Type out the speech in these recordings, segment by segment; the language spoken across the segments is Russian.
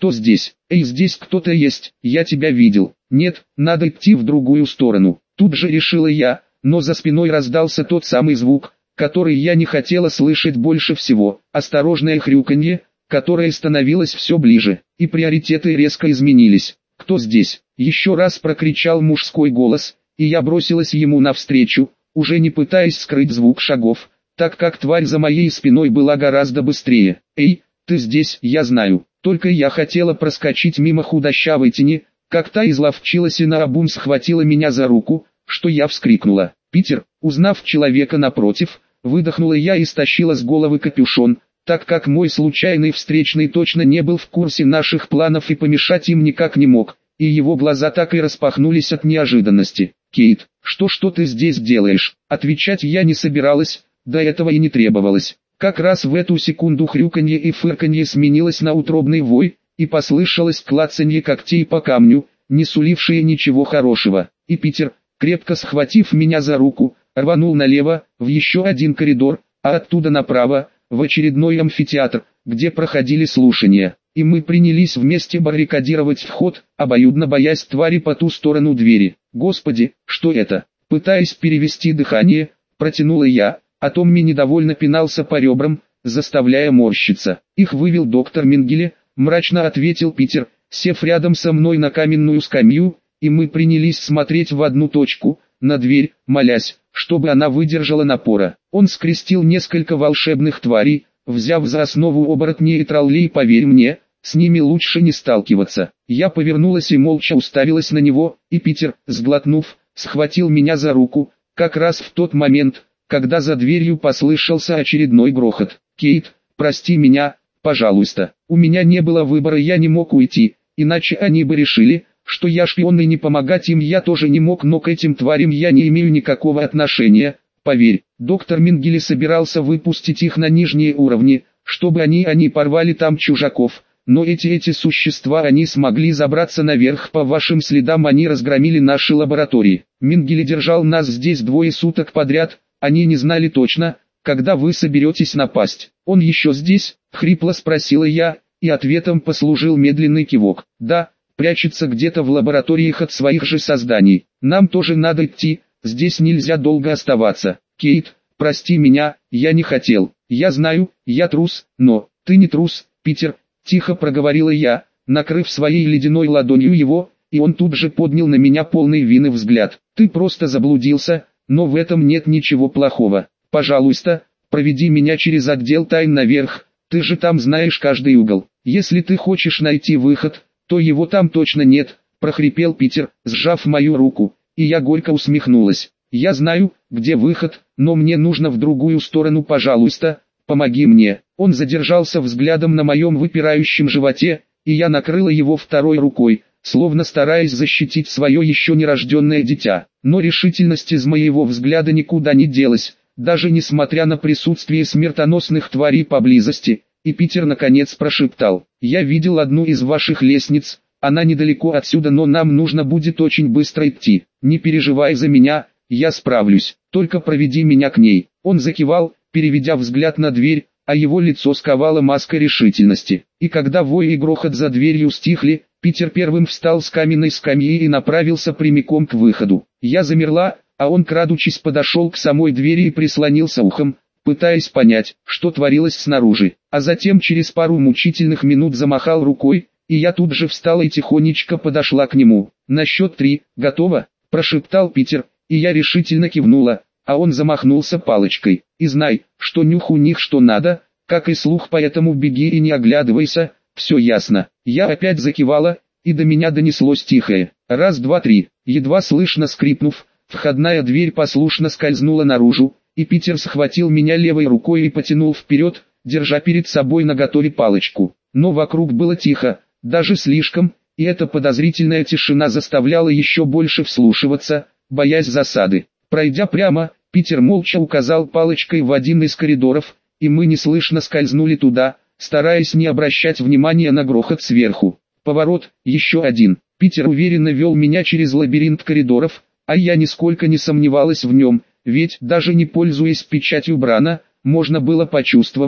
Кто здесь? Эй, здесь кто-то есть, я тебя видел. Нет, надо идти в другую сторону. Тут же решила я, но за спиной раздался тот самый звук, который я не хотела слышать больше всего. Осторожное хрюканье, которое становилось все ближе, и приоритеты резко изменились. «Кто здесь?» — еще раз прокричал мужской голос, и я бросилась ему навстречу, уже не пытаясь скрыть звук шагов, так как тварь за моей спиной была гораздо быстрее. «Эй, ты здесь, я знаю». Только я хотела проскочить мимо худощавой тени, как та изловчилась и наобум схватила меня за руку, что я вскрикнула. «Питер!» Узнав человека напротив, выдохнула я и стащила с головы капюшон, так как мой случайный встречный точно не был в курсе наших планов и помешать им никак не мог, и его глаза так и распахнулись от неожиданности. «Кейт, что ты здесь делаешь?» Отвечать я не собиралась, до этого и не требовалось. Как раз в эту секунду хрюканье и фырканье сменилось на утробный вой, и послышалось клацанье когтей по камню, не сулившее ничего хорошего. И Питер, крепко схватив меня за руку, рванул налево, в еще один коридор, а оттуда направо, в очередной амфитеатр, где проходили слушания. И мы принялись вместе баррикадировать вход, обоюдно боясь твари по ту сторону двери. «Господи, что это?» Пытаясь перевести дыхание, протянула я, а Томми недовольно пинался по ребрам, заставляя морщиться. «Их вывел доктор Менгеле», мрачно ответил Питер, сев рядом со мной на каменную скамью, и мы принялись смотреть в одну точку, на дверь, молясь, чтобы она выдержала напора. Он скрестил несколько волшебных тварей, взяв за основу оборотней и троллей, поверь мне, с ними лучше не сталкиваться. Я повернулась и молча уставилась на него, и Питер, сглотнув, схватил меня за руку, как раз в тот момент, когда за дверью послышался очередной грохот. «Кейт, прости меня, пожалуйста. У меня не было выбора, я не мог уйти, иначе они бы решили, что я шпион и не помогать им я тоже не мог, но к этим тварям я не имею никакого отношения, поверь». Доктор Менгеле собирался выпустить их на нижние уровни, чтобы они порвали там чужаков, но эти существа они смогли забраться наверх по вашим следам, они разгромили наши лаборатории. Менгеле держал нас здесь 2 суток подряд, они не знали точно, когда вы соберетесь напасть. «Он еще здесь?» — хрипло спросила я, и ответом послужил медленный кивок. «Да, прячется где-то в лабораториях от своих же созданий. Нам тоже надо идти, здесь нельзя долго оставаться. Кейт, прости меня, я не хотел. Я знаю, я трус, но ты не трус, Питер», — тихо проговорила я, накрыв своей ледяной ладонью его, и он тут же поднял на меня полный вины взгляд. «Ты просто заблудился, но в этом нет ничего плохого. Пожалуйста, проведи меня через отдел тайн наверх, ты же там знаешь каждый угол. Если ты хочешь найти выход, то его там точно нет», — прохрипел Питер, сжав мою руку, и я горько усмехнулась. «Я знаю, где выход, но мне нужно в другую сторону, пожалуйста, помоги мне». Он задержался взглядом на моем выпирающем животе, и я накрыла его второй рукой, словно стараясь защитить свое еще нерожденное дитя. Но решительность из моего взгляда никуда не делась, даже несмотря на присутствие смертоносных тварей поблизости, и Питер наконец прошептал: «Я видел одну из ваших лестниц, она недалеко отсюда, но нам нужно будет очень быстро идти. Не переживай за меня, я справлюсь, только проведи меня к ней». Он закивал, переведя взгляд на дверь, а его лицо сковала маска решительности. И когда вой и грохот за дверью стихли, Питер первым встал с каменной скамьи и направился прямиком к выходу. Я замерла, а он, крадучись, подошел к самой двери и прислонился ухом, пытаясь понять, что творилось снаружи. А затем через пару мучительных минут замахал рукой, и я тут же встала и тихонечко подошла к нему. «На счет 3, готово?» – прошептал Питер, и я решительно кивнула, а он замахнулся палочкой. «И знай, что нюх у них что надо, как и слух, поэтому беги и не оглядывайся, все ясно». Я опять закивала, и до меня донеслось тихое: «Раз, два, три». Едва слышно скрипнув, входная дверь послушно скользнула наружу, и Питер схватил меня левой рукой и потянул вперед, держа перед собой наготове палочку. Но вокруг было тихо, даже слишком, и эта подозрительная тишина заставляла еще больше вслушиваться, боясь засады. Пройдя прямо, Питер молча указал палочкой в один из коридоров, и мы неслышно скользнули туда, стараясь не обращать внимания на грохот сверху. Поворот, еще один. Питер уверенно вел меня через лабиринт коридоров, а я нисколько не сомневалась в нем, ведь, даже не пользуясь печатью Брана, можно было почувствовать,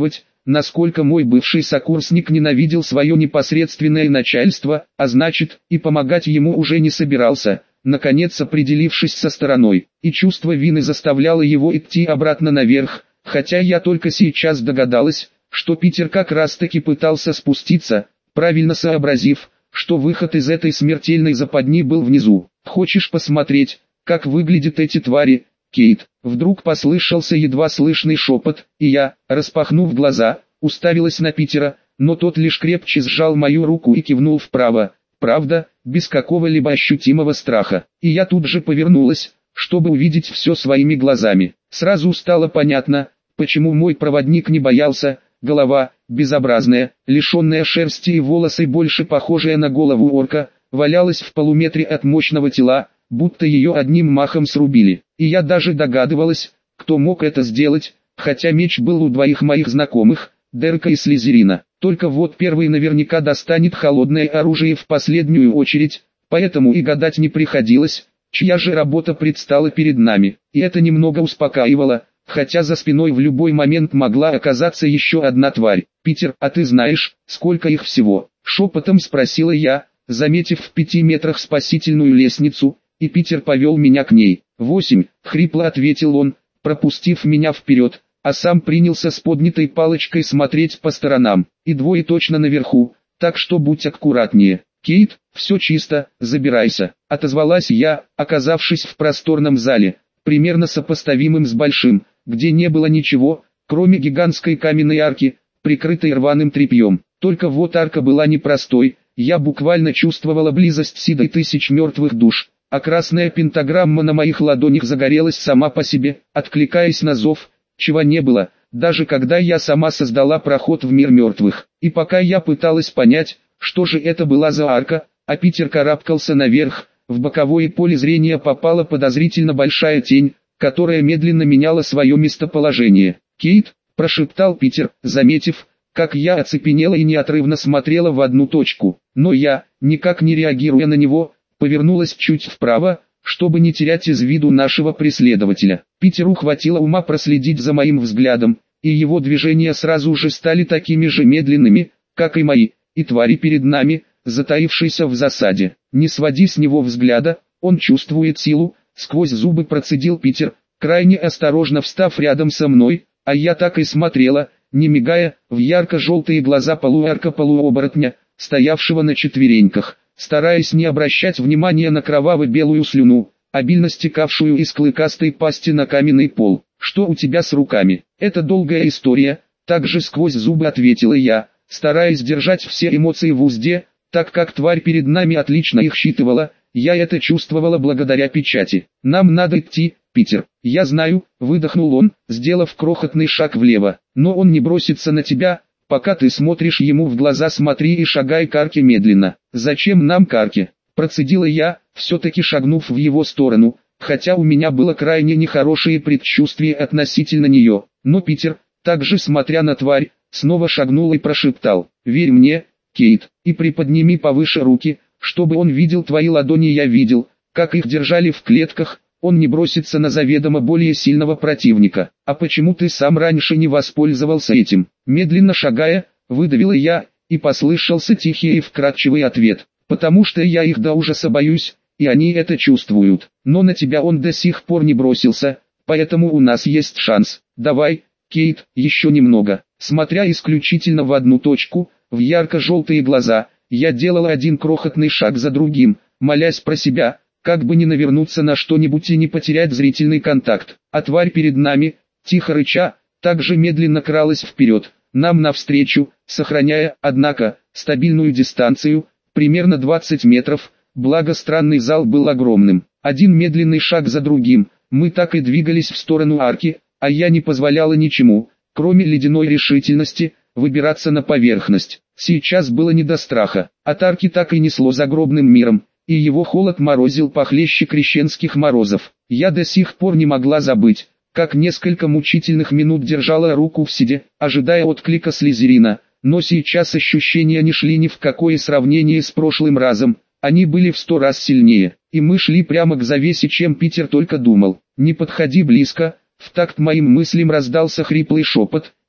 насколько мой бывший сокурсник ненавидел свое непосредственное начальство, а значит, и помогать ему уже не собирался, наконец определившись со стороной, и чувство вины заставляло его идти обратно наверх, хотя я только сейчас догадалась, что Питер как раз-таки пытался спуститься, правильно сообразив, что выход из этой смертельной западни был внизу. «Хочешь посмотреть, как выглядят эти твари, Кейт?» Вдруг послышался едва слышный шепот, и я, распахнув глаза, уставилась на Питера, но тот лишь крепче сжал мою руку и кивнул вправо, правда, без какого-либо ощутимого страха. И я тут же повернулась, чтобы увидеть все своими глазами. Сразу стало понятно, почему мой проводник не боялся. Голова, безобразная, лишенная шерсти и волосы, больше похожая на голову орка, валялась в полуметре от мощного тела, будто ее одним махом срубили. И я даже догадывалась, кто мог это сделать, хотя меч был у двоих моих знакомых, Дерека и Слизерина. Только вот первый наверняка достанет холодное оружие в последнюю очередь, поэтому и гадать не приходилось, чья же работа предстала перед нами. И это немного успокаивало, хотя за спиной в любой момент могла оказаться еще одна тварь. «Питер, а ты знаешь, сколько их всего?» — шепотом спросила я, заметив в 5 метрах спасительную лестницу, и Питер повел меня к ней. 8, хрипло ответил он, пропустив меня вперед, а сам принялся с поднятой палочкой смотреть по сторонам. И 2 точно наверху, так что будь аккуратнее. «Кейт, все чисто, забирайся», — отозвалась я, оказавшись в просторном зале, примерно сопоставимым с большим, где не было ничего, кроме гигантской каменной арки, прикрытой рваным тряпьем. Только вот арка была непростой, я буквально чувствовала близость силы тысяч мертвых душ, а красная пентаграмма на моих ладонях загорелась сама по себе, откликаясь на зов, чего не было, даже когда я сама создала проход в мир мертвых. И пока я пыталась понять, что же это была за арка, а Питер карабкался наверх, в боковое поле зрения попала подозрительно большая тень, которая медленно меняла свое местоположение. «Кейт», — прошептал Питер, заметив, как я оцепенела и неотрывно смотрела в одну точку. Но я, никак не реагируя на него, повернулась чуть вправо, чтобы не терять из виду нашего преследователя. Питеру хватило ума проследить за моим взглядом, и его движения сразу же стали такими же медленными, как и мои, и твари перед нами, затаившейся в засаде. «Не своди с него взгляда, он чувствует силу», — сквозь зубы процедил Питер, крайне осторожно встав рядом со мной, а я так и смотрела, не мигая, в ярко-желтые глаза полуорка-полуоборотня, стоявшего на четвереньках, стараясь не обращать внимания на кроваво-белую слюну, обильно стекавшую из клыкастой пасти на каменный пол. «Что у тебя с руками?» «Это долгая история», — также сквозь зубы ответила я, стараясь держать все эмоции в узде, так как тварь перед нами отлично их считывала, я это чувствовала благодаря печати. «Нам надо идти, Питер». «Я знаю», — выдохнул он, сделав крохотный шаг влево, «но он не бросится на тебя, пока ты смотришь ему в глаза. Смотри и шагай к арке медленно». «Зачем нам к арке?» — процедила я, все-таки шагнув в его сторону, хотя у меня было крайне нехорошее предчувствие относительно нее. Но Питер, также смотря на тварь, снова шагнул и прошептал: «Верь мне, Кейт, и приподними повыше руки, чтобы он видел твои ладони». Я видел, как их держали в клетках. Он не бросится на заведомо более сильного противника. «А почему ты сам раньше не воспользовался этим?» Медленно шагая, выдавила я, и послышался тихий и вкрадчивый ответ: «Потому что я их до ужаса боюсь, и они это чувствуют. Но на тебя он до сих пор не бросился, поэтому у нас есть шанс. Давай, Кейт, еще немного». Смотря исключительно в одну точку, в ярко-желтые глаза, я делала один крохотный шаг за другим, молясь про себя, как бы не навернуться на что-нибудь и не потерять зрительный контакт. А тварь перед нами, тихо рыча, также медленно кралась вперед, нам навстречу, сохраняя, однако, стабильную дистанцию, примерно 20 метров, благо странный зал был огромным. Один медленный шаг за другим, мы так и двигались в сторону арки, а я не позволяла ничему, кроме ледяной решительности, выбираться на поверхность. Сейчас было не до страха, от арки так и несло загробным миром, и его холод морозил похлеще крещенских морозов. Я до сих пор не могла забыть, как несколько мучительных минут держала руку в седе, ожидая отклика Слизерина, но сейчас ощущения не шли ни в какое сравнение с прошлым разом, они были в 100 раз сильнее, и мы шли прямо к завесе, чем Питер только думал. «Не подходи близко», — в такт моим мыслям раздался хриплый шепот,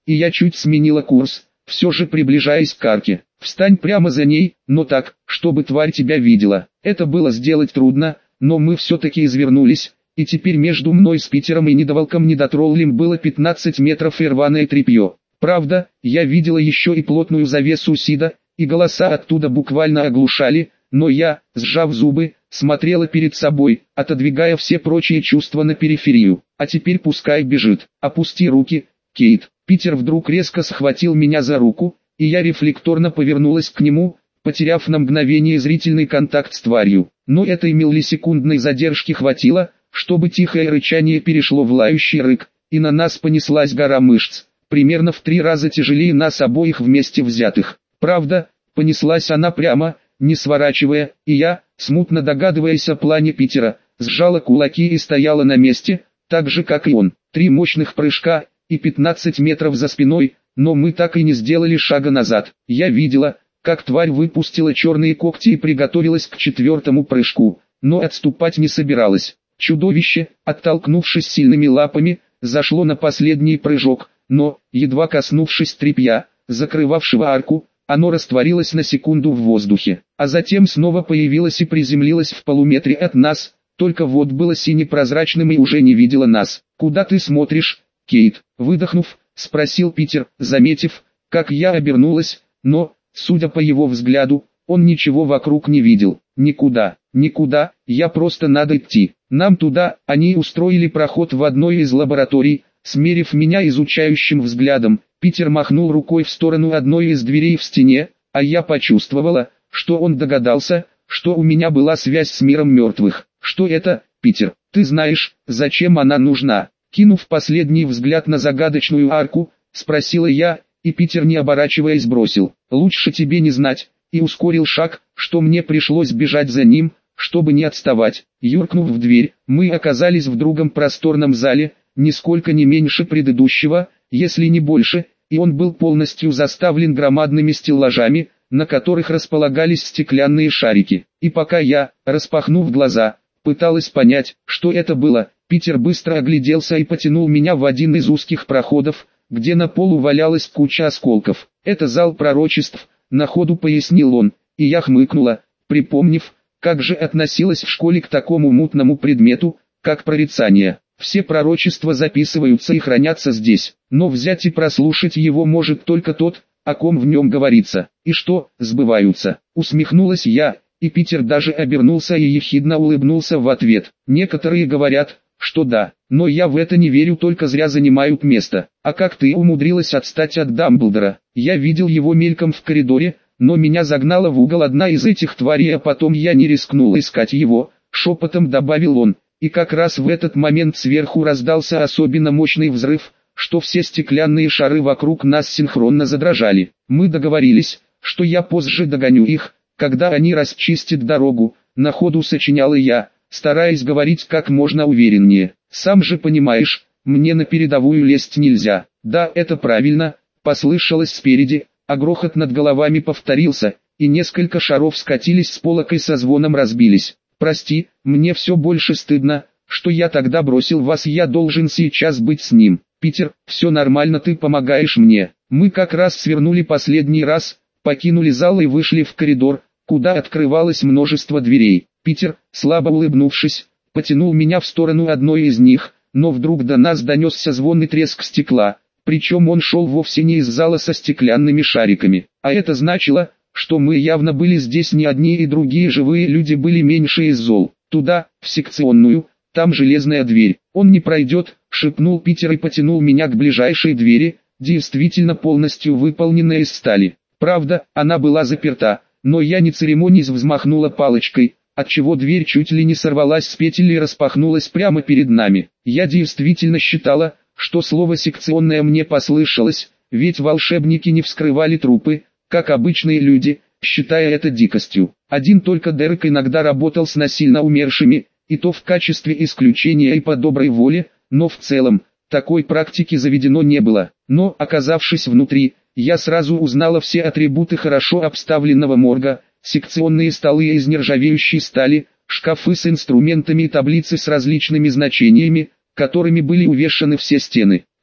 и я чуть сменила курс, все же приближаясь к арке. Встань прямо за ней, но так, чтобы тварь тебя видела. Это было сделать трудно, но мы все-таки извернулись, и теперь между мной с Питером и недоволком-недотроллем было 15 метров и рваное тряпье. Правда, я видела еще и плотную завесу Сида, и голоса оттуда буквально оглушали, но я, сжав зубы, смотрела перед собой, отодвигая все прочие чувства на периферию. А теперь пускай бежит. Опусти руки, Кейт. Питер вдруг резко схватил меня за руку, и я рефлекторно повернулась к нему, потеряв на мгновение зрительный контакт с тварью. Но этой миллисекундной задержки хватило, чтобы тихое рычание перешло в лающий рык, и на нас понеслась гора мышц, примерно в 3 раза тяжелее нас обоих вместе взятых. Правда, понеслась она прямо, не сворачивая, и я, смутно догадываясь о плане Питера, сжала кулаки и стояла на месте, так же как и он. 3 мощных прыжка, и 15 метров за спиной, но мы так и не сделали шага назад. Я видела, как тварь выпустила черные когти и приготовилась к 4-му прыжку, но отступать не собиралась. Чудовище, оттолкнувшись сильными лапами, зашло на последний прыжок, но, едва коснувшись тряпья, закрывавшего арку, оно растворилось на секунду в воздухе, а затем снова появилось и приземлилось в полуметре от нас, только вот было сине-прозрачным и уже не видело нас. «Куда ты смотришь, Кейт?» Выдохнув, спросил Питер, заметив, как я обернулась, но, судя по его взгляду, он ничего вокруг не видел. «Никуда, никуда, я просто надо идти. Нам туда». Они устроили проход в одной из лабораторий, смерив меня изучающим взглядом. Питер махнул рукой в сторону одной из дверей в стене, а я почувствовала, что он догадался, что у меня была связь с миром мертвых. «Что это, Питер? Ты знаешь, зачем она нужна?» Кинув последний взгляд на загадочную арку, спросила я, и Питер, не оборачиваясь, бросил: «Лучше тебе не знать», и ускорил шаг, что мне пришлось бежать за ним, чтобы не отставать. Юркнув в дверь, мы оказались в другом просторном зале, нисколько не меньше предыдущего, если не больше, и он был полностью заставлен громадными стеллажами, на которых располагались стеклянные шарики. И пока я, распахнув глаза, пыталась понять, что это было, Питер быстро огляделся и потянул меня в один из узких проходов, где на полу валялась куча осколков. «Это зал пророчеств», — на ходу пояснил он, и я хмыкнула, припомнив, как же относилась в школе к такому мутному предмету, как прорицание. Все пророчества записываются и хранятся здесь, но взять и прослушать его может только тот, о ком в нем говорится. «И что, сбываются?» — усмехнулась я, и Питер даже обернулся и ехидно улыбнулся в ответ. «Некоторые говорят, что да, но я в это не верю, только зря занимают место. А как ты умудрилась отстать от Дамблдора?» Я видел его мельком в коридоре, но меня загнала в угол одна из этих тварей, а потом я не рискнул искать его, шепотом добавил он. И как раз в этот момент сверху раздался особенно мощный взрыв, что все стеклянные шары вокруг нас синхронно задрожали. Мы договорились, что я позже догоню их, когда они расчистят дорогу, на ходу сочиняла я, стараясь говорить как можно увереннее. «Сам же понимаешь, мне на передовую лезть нельзя». «Да, это правильно», — послышалось спереди, а грохот над головами повторился, и несколько шаров скатились с полок и со звоном разбились. «Прости, мне все больше стыдно, что я тогда бросил вас, я должен сейчас быть с ним». «Питер, все нормально, ты помогаешь мне». Мы как раз свернули последний раз, покинули зал и вышли в коридор, куда открывалось множество дверей. Питер, слабо улыбнувшись, потянул меня в сторону одной из них, но вдруг до нас донесся звон и треск стекла, причем он шел вовсе не из зала со стеклянными шариками, а это значило, что мы явно были здесь не одни, и другие живые люди были меньше из зол. «Туда, в секционную, там железная дверь». «Он не пройдет», — шепнул Питер и потянул меня к ближайшей двери, действительно полностью выполненная из стали. Правда, она была заперта, но я не церемонясь взмахнула палочкой, отчего дверь чуть ли не сорвалась с петель и распахнулась прямо перед нами. Я действительно считала, что слово «секционное» мне послышалось, ведь волшебники не вскрывали трупы, как обычные люди, считая это дикостью. Один только Дерек иногда работал с насильно умершими, и то в качестве исключения и по доброй воле, но в целом, такой практики заведено не было. Но, оказавшись внутри, я сразу узнала все атрибуты хорошо обставленного морга: секционные столы из нержавеющей стали, шкафы с инструментами и таблицы с различными значениями, которыми были увешаны все стены.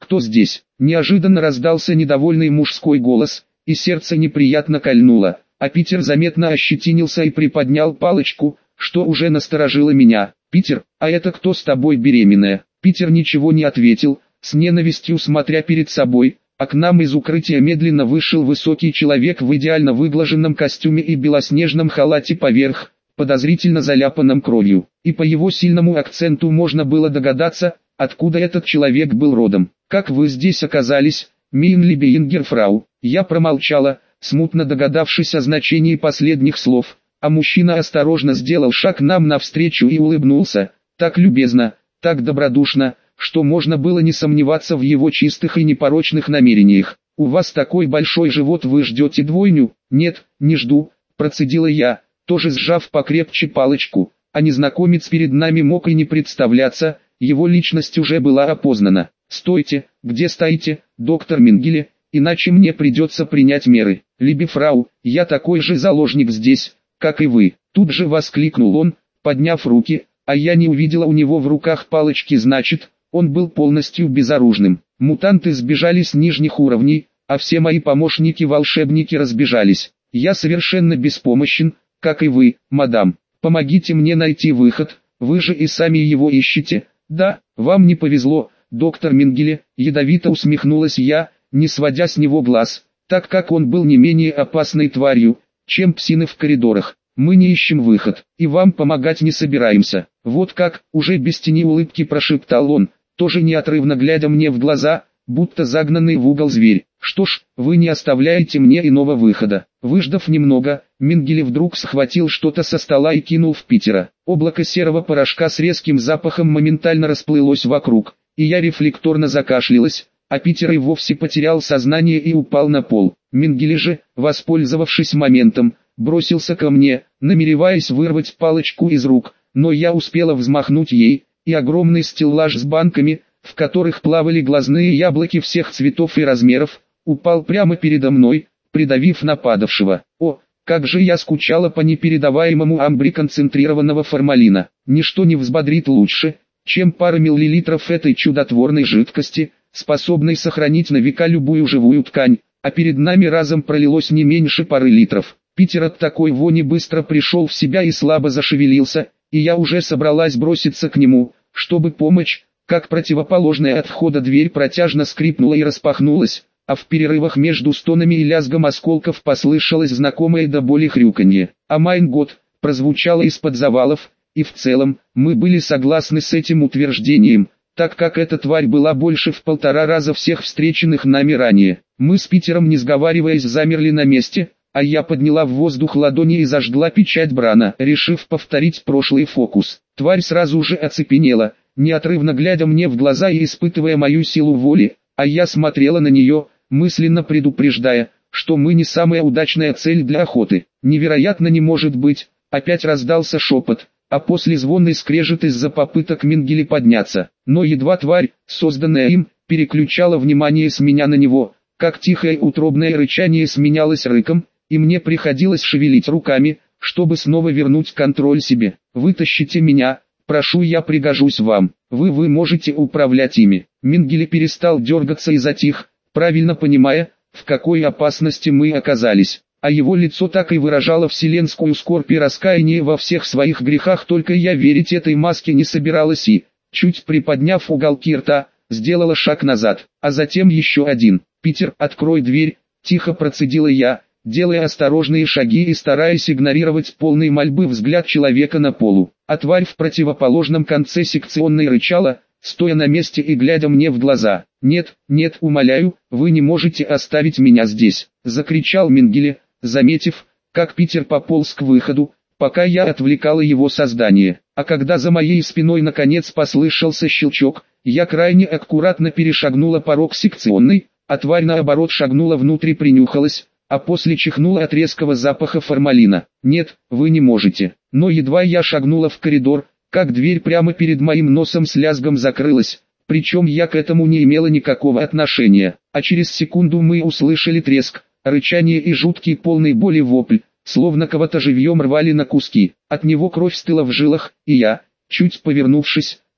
кто здесь?» Неожиданно раздался недовольный мужской голос, и сердце неприятно кольнуло, а Питер заметно ощетинился и приподнял палочку, что уже насторожило меня. «Питер, а это кто с тобой беременная?» Питер ничего не ответил, с ненавистью смотря перед собой, а к нам из укрытия медленно вышел высокий человек в идеально выглаженном костюме и белоснежном халате поверх, подозрительно заляпанном кровью. И по его сильному акценту можно было догадаться, откуда этот человек был родом. «Как вы здесь оказались, Мейнли-Бейнгер-фрау?» Я промолчала, смутно догадавшись о значении последних слов, а мужчина осторожно сделал шаг нам навстречу и улыбнулся, так любезно, так добродушно, что можно было не сомневаться в его чистых и непорочных намерениях. «У вас такой большой живот, вы ждете двойню?» «Нет, не жду», процедила я, тоже сжав покрепче палочку, а незнакомец перед нами мог и не представляться, его личность уже была опознана. «Стойте, где стоите, доктор Менгеле, иначе мне придется принять меры. Либе фрау, я такой же заложник здесь, как и вы», тут же воскликнул он, подняв руки, а я не увидела у него в руках палочки, значит, он был полностью безоружным. Мутанты сбежали с нижних уровней, а все мои помощники-волшебники разбежались. Я совершенно беспомощен, как и вы, мадам. Помогите мне найти выход, вы же и сами его ищете. Да, вам не повезло, доктор Менгеле, ядовито усмехнулась я, не сводя с него глаз, так как он был не менее опасной тварью, чем псины в коридорах. Мы не ищем выход, и вам помогать не собираемся. Вот как, уже без тени улыбки прошептал он, тоже неотрывно глядя мне в глаза, будто загнанный в угол зверь. Что ж, вы не оставляете мне иного выхода. Выждав немного, Менгеле вдруг схватил что-то со стола и кинул в Питера. Облако серого порошка с резким запахом моментально расплылось вокруг, и я рефлекторно закашлялась, а Питер и вовсе потерял сознание и упал на пол. Менгеле же, воспользовавшись моментом, бросился ко мне, намереваясь вырвать палочку из рук, но я успела взмахнуть ей, и огромный стеллаж с банками, в которых плавали глазные яблоки всех цветов и размеров, упал прямо передо мной, придавив нападавшего. О, как же я скучала по непередаваемому амбре концентрированного формалина. Ничто не взбодрит лучше, чем пара миллилитров этой чудотворной жидкости, способной сохранить на века любую живую ткань, а перед нами разом пролилось не меньше пары литров. Питер от такой вони быстро пришел в себя и слабо зашевелился, и я уже собралась броситься к нему, чтобы помочь, как противоположная от входа дверь протяжно скрипнула и распахнулась, а в перерывах между стонами и лязгом осколков послышалось знакомое до боли хрюканье. «А майн год» прозвучало из-под завалов, и в целом, мы были согласны с этим утверждением, так как эта тварь была больше в 1,5 раза всех встреченных нами ранее. Мы с Питером, не сговариваясь, замерли на месте, а я подняла в воздух ладони и зажгла печать Брана, решив повторить прошлый фокус. Тварь сразу же оцепенела, неотрывно глядя мне в глаза и испытывая мою силу воли, а я смотрела на нее, мысленно предупреждая, что мы не самая удачная цель для охоты. «Невероятно, не может быть!» Опять раздался шепот, а после звонный скрежет из-за попыток Менгеле подняться. Но едва тварь, созданная им, переключала внимание с меня на него, как тихое утробное рычание сменялось рыком, и мне приходилось шевелить руками, чтобы снова вернуть контроль себе. «Вытащите меня, прошу, я пригожусь вам, вы можете управлять ими». Менгеле перестал дергаться и затих, правильно понимая, в какой опасности мы оказались, а его лицо так и выражало вселенскую скорбь и раскаяние во всех своих грехах, только я верить этой маске не собиралась и, чуть приподняв уголки рта, сделала шаг назад, а затем еще один. «Питер, открой дверь», тихо процедила я, делая осторожные шаги и стараясь игнорировать полный мольбы взгляд человека на полу. А тварь в противоположном конце секционной рычала, стоя на месте и глядя мне в глаза. «Нет, нет, умоляю, вы не можете оставить меня здесь», — закричал Менгеле, заметив, как Питер пополз к выходу, пока я отвлекала его создание. А когда за моей спиной наконец послышался щелчок, я крайне аккуратно перешагнула порог секционной, а тварь наоборот шагнула внутрь и принюхалась, а после чихнула от резкого запаха формалина. «Нет, вы не можете». Но едва я шагнула в коридор, как дверь прямо перед моим носом с лязгом закрылась, причем я к этому не имела никакого отношения, а через секунду мы услышали треск, рычание и жуткий полный боли вопль, словно кого-то живьем рвали на куски. От него кровь стыла в жилах, и я, чуть повернувшись,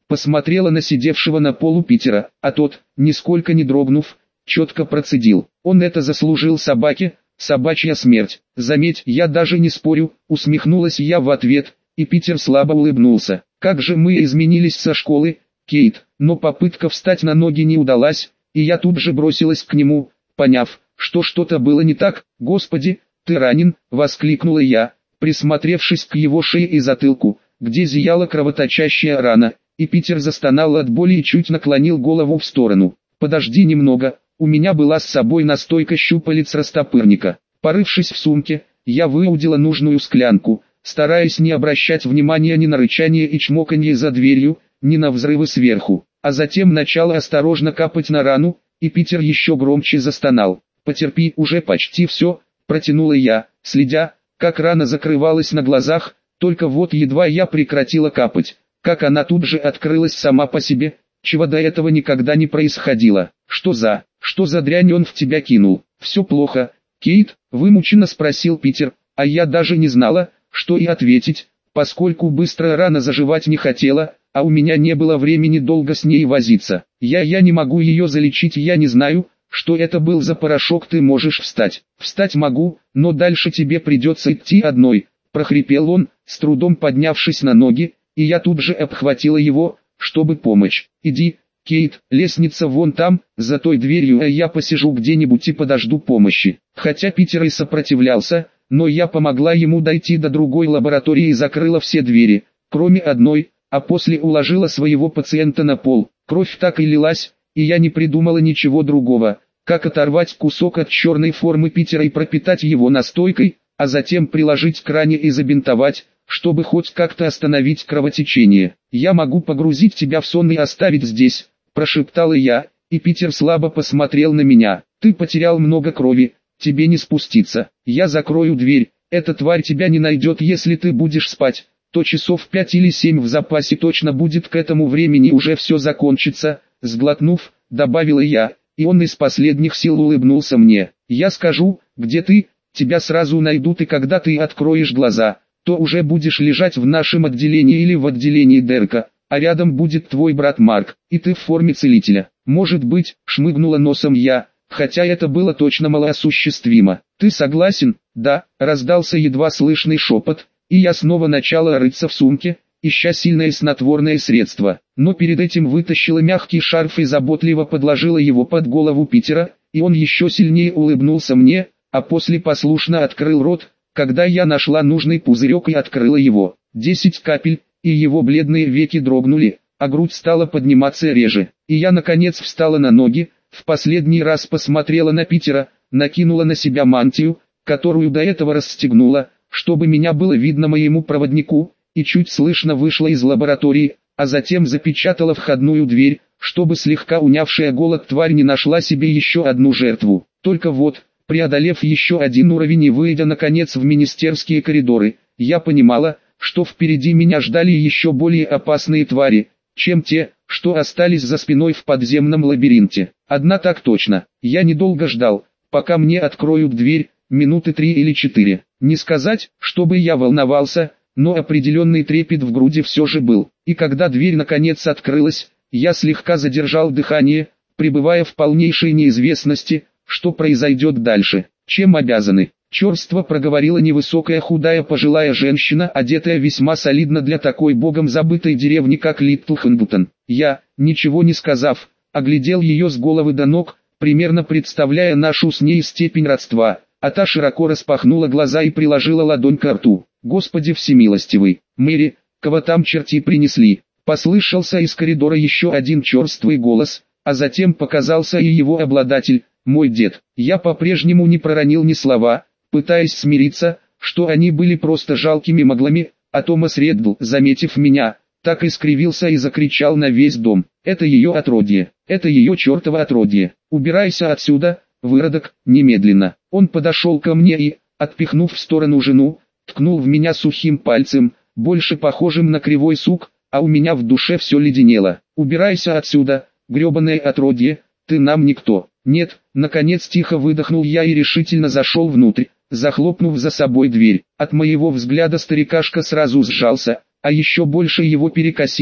посмотрела на сидевшего на полу Питера, а тот, нисколько не дрогнув, четко процедил: «Он это заслужил собаке, собачья смерть». «Заметь, я даже не спорю», усмехнулась я в ответ, и Питер слабо улыбнулся. «Как же мы изменились со школы, Кейт», но попытка встать на ноги не удалась, и я тут же бросилась к нему, поняв, что что-то было не так. «Господи, ты ранен!» — воскликнула я, присмотревшись к его шее и затылку, где зияла кровоточащая рана, и Питер застонал от боли и чуть наклонил голову в сторону. «Подожди немного, у меня была с собой настойка щупалец растопырника». Порывшись в сумке, я выудила нужную склянку, стараясь не обращать внимания ни на рычание и чмоканье за дверью, ни на взрывы сверху, а затем начала осторожно капать на рану, и Питер еще громче застонал. «Потерпи, уже почти все», — протянула я, следя, как рана закрывалась на глазах, только вот едва я прекратила капать, как она тут же открылась сама по себе, чего до этого никогда не происходило. Что за дрянь он в тебя кинул?» «Все плохо, Кейт», — вымученно спросил Питер, а я даже не знала, что и ответить, поскольку быстро рана заживать не хотела, а у меня не было времени долго с ней возиться. Я не могу ее залечить, я не знаю, что это был за порошок. Ты можешь встать». «Встать могу, но дальше тебе придется идти одной», — прохрипел он, с трудом поднявшись на ноги, и я тут же обхватила его, чтобы помочь. «Иди, Кейт, лестница вон там, за той дверью, а я посижу где-нибудь и подожду помощи». Хотя Питер и сопротивлялся, но я помогла ему дойти до другой лаборатории и закрыла все двери, кроме одной, а после уложила своего пациента на пол. Кровь так и лилась, и я не придумала ничего другого, как оторвать кусок от черной формы Питера и пропитать его настойкой, а затем приложить к ране и забинтовать, чтобы хоть как-то остановить кровотечение. «Я могу погрузить тебя в сон и оставить здесь», – прошептала я, и Питер слабо посмотрел на меня. «Ты потерял много крови, тебе не спуститься. Я закрою дверь, эта тварь тебя не найдет. Если ты будешь спать, то часов 5 или 7 в запасе точно будет, к этому времени уже все закончится», – сглотнув, добавила я, и он из последних сил улыбнулся мне. «Я скажу, где ты, тебя сразу найдут, и когда ты откроешь глаза, то уже будешь лежать в нашем отделении или в отделении Дерка, а рядом будет твой брат Марк, и ты в форме целителя». «Может быть», — шмыгнула носом я, хотя это было точно малоосуществимо. «Ты согласен?» «Да», — раздался едва слышный шепот, и я снова начала рыться в сумке, ища сильное снотворное средство, но перед этим вытащила мягкий шарф и заботливо подложила его под голову Питера, и он еще сильнее улыбнулся мне, а после послушно открыл рот, когда я нашла нужный пузырек и открыла его. 10 капель, и его бледные веки дрогнули, а грудь стала подниматься реже, и я наконец встала на ноги, в последний раз посмотрела на Питера, накинула на себя мантию, которую до этого расстегнула, чтобы меня было видно моему проводнику, и чуть слышно вышла из лаборатории, а затем запечатала входную дверь, чтобы слегка унявшая голод тварь не нашла себе еще одну жертву. Только вот, преодолев еще один уровень и выйдя наконец в министерские коридоры, я понимала, что впереди меня ждали еще более опасные твари, чем те, что остались за спиной в подземном лабиринте. Одна так точно, я недолго ждал, пока мне откроют дверь, минуты 3 или 4. Не сказать, чтобы я волновался, но определенный трепет в груди все же был, и когда дверь наконец открылась, я слегка задержал дыхание, пребывая в полнейшей неизвестности, что произойдет дальше. «Чем обязаны?» — черство проговорила невысокая худая пожилая женщина, одетая весьма солидно для такой богом забытой деревни, как Литл Хэмптон. Я, ничего не сказав, оглядел ее с головы до ног, примерно представляя нашу с ней степень родства, а та широко распахнула глаза и приложила ладонь к рту. «Господи всемилостивый, Мэри, кого там черти принесли?» Послышался из коридора еще один черствый голос, а затем показался и его обладатель, мой дед. Я по-прежнему не проронил ни слова, пытаясь смириться, что они были просто жалкими моглами, а Томас Реддл, заметив меня, так искривился и закричал на весь дом: «Это ее отродье, это ее чертово отродье! Убирайся отсюда, выродок, немедленно!» Он подошел ко мне и, отпихнув в сторону жену, ткнул в меня сухим пальцем, больше похожим на кривой сук, а у меня в душе все леденело. «Убирайся отсюда, гребаное отродье, ты нам никто!» «Нет», наконец тихо выдохнул я и решительно зашел внутрь, захлопнув за собой дверь. От моего взгляда старикашка сразу сжался, а еще больше его перекосило,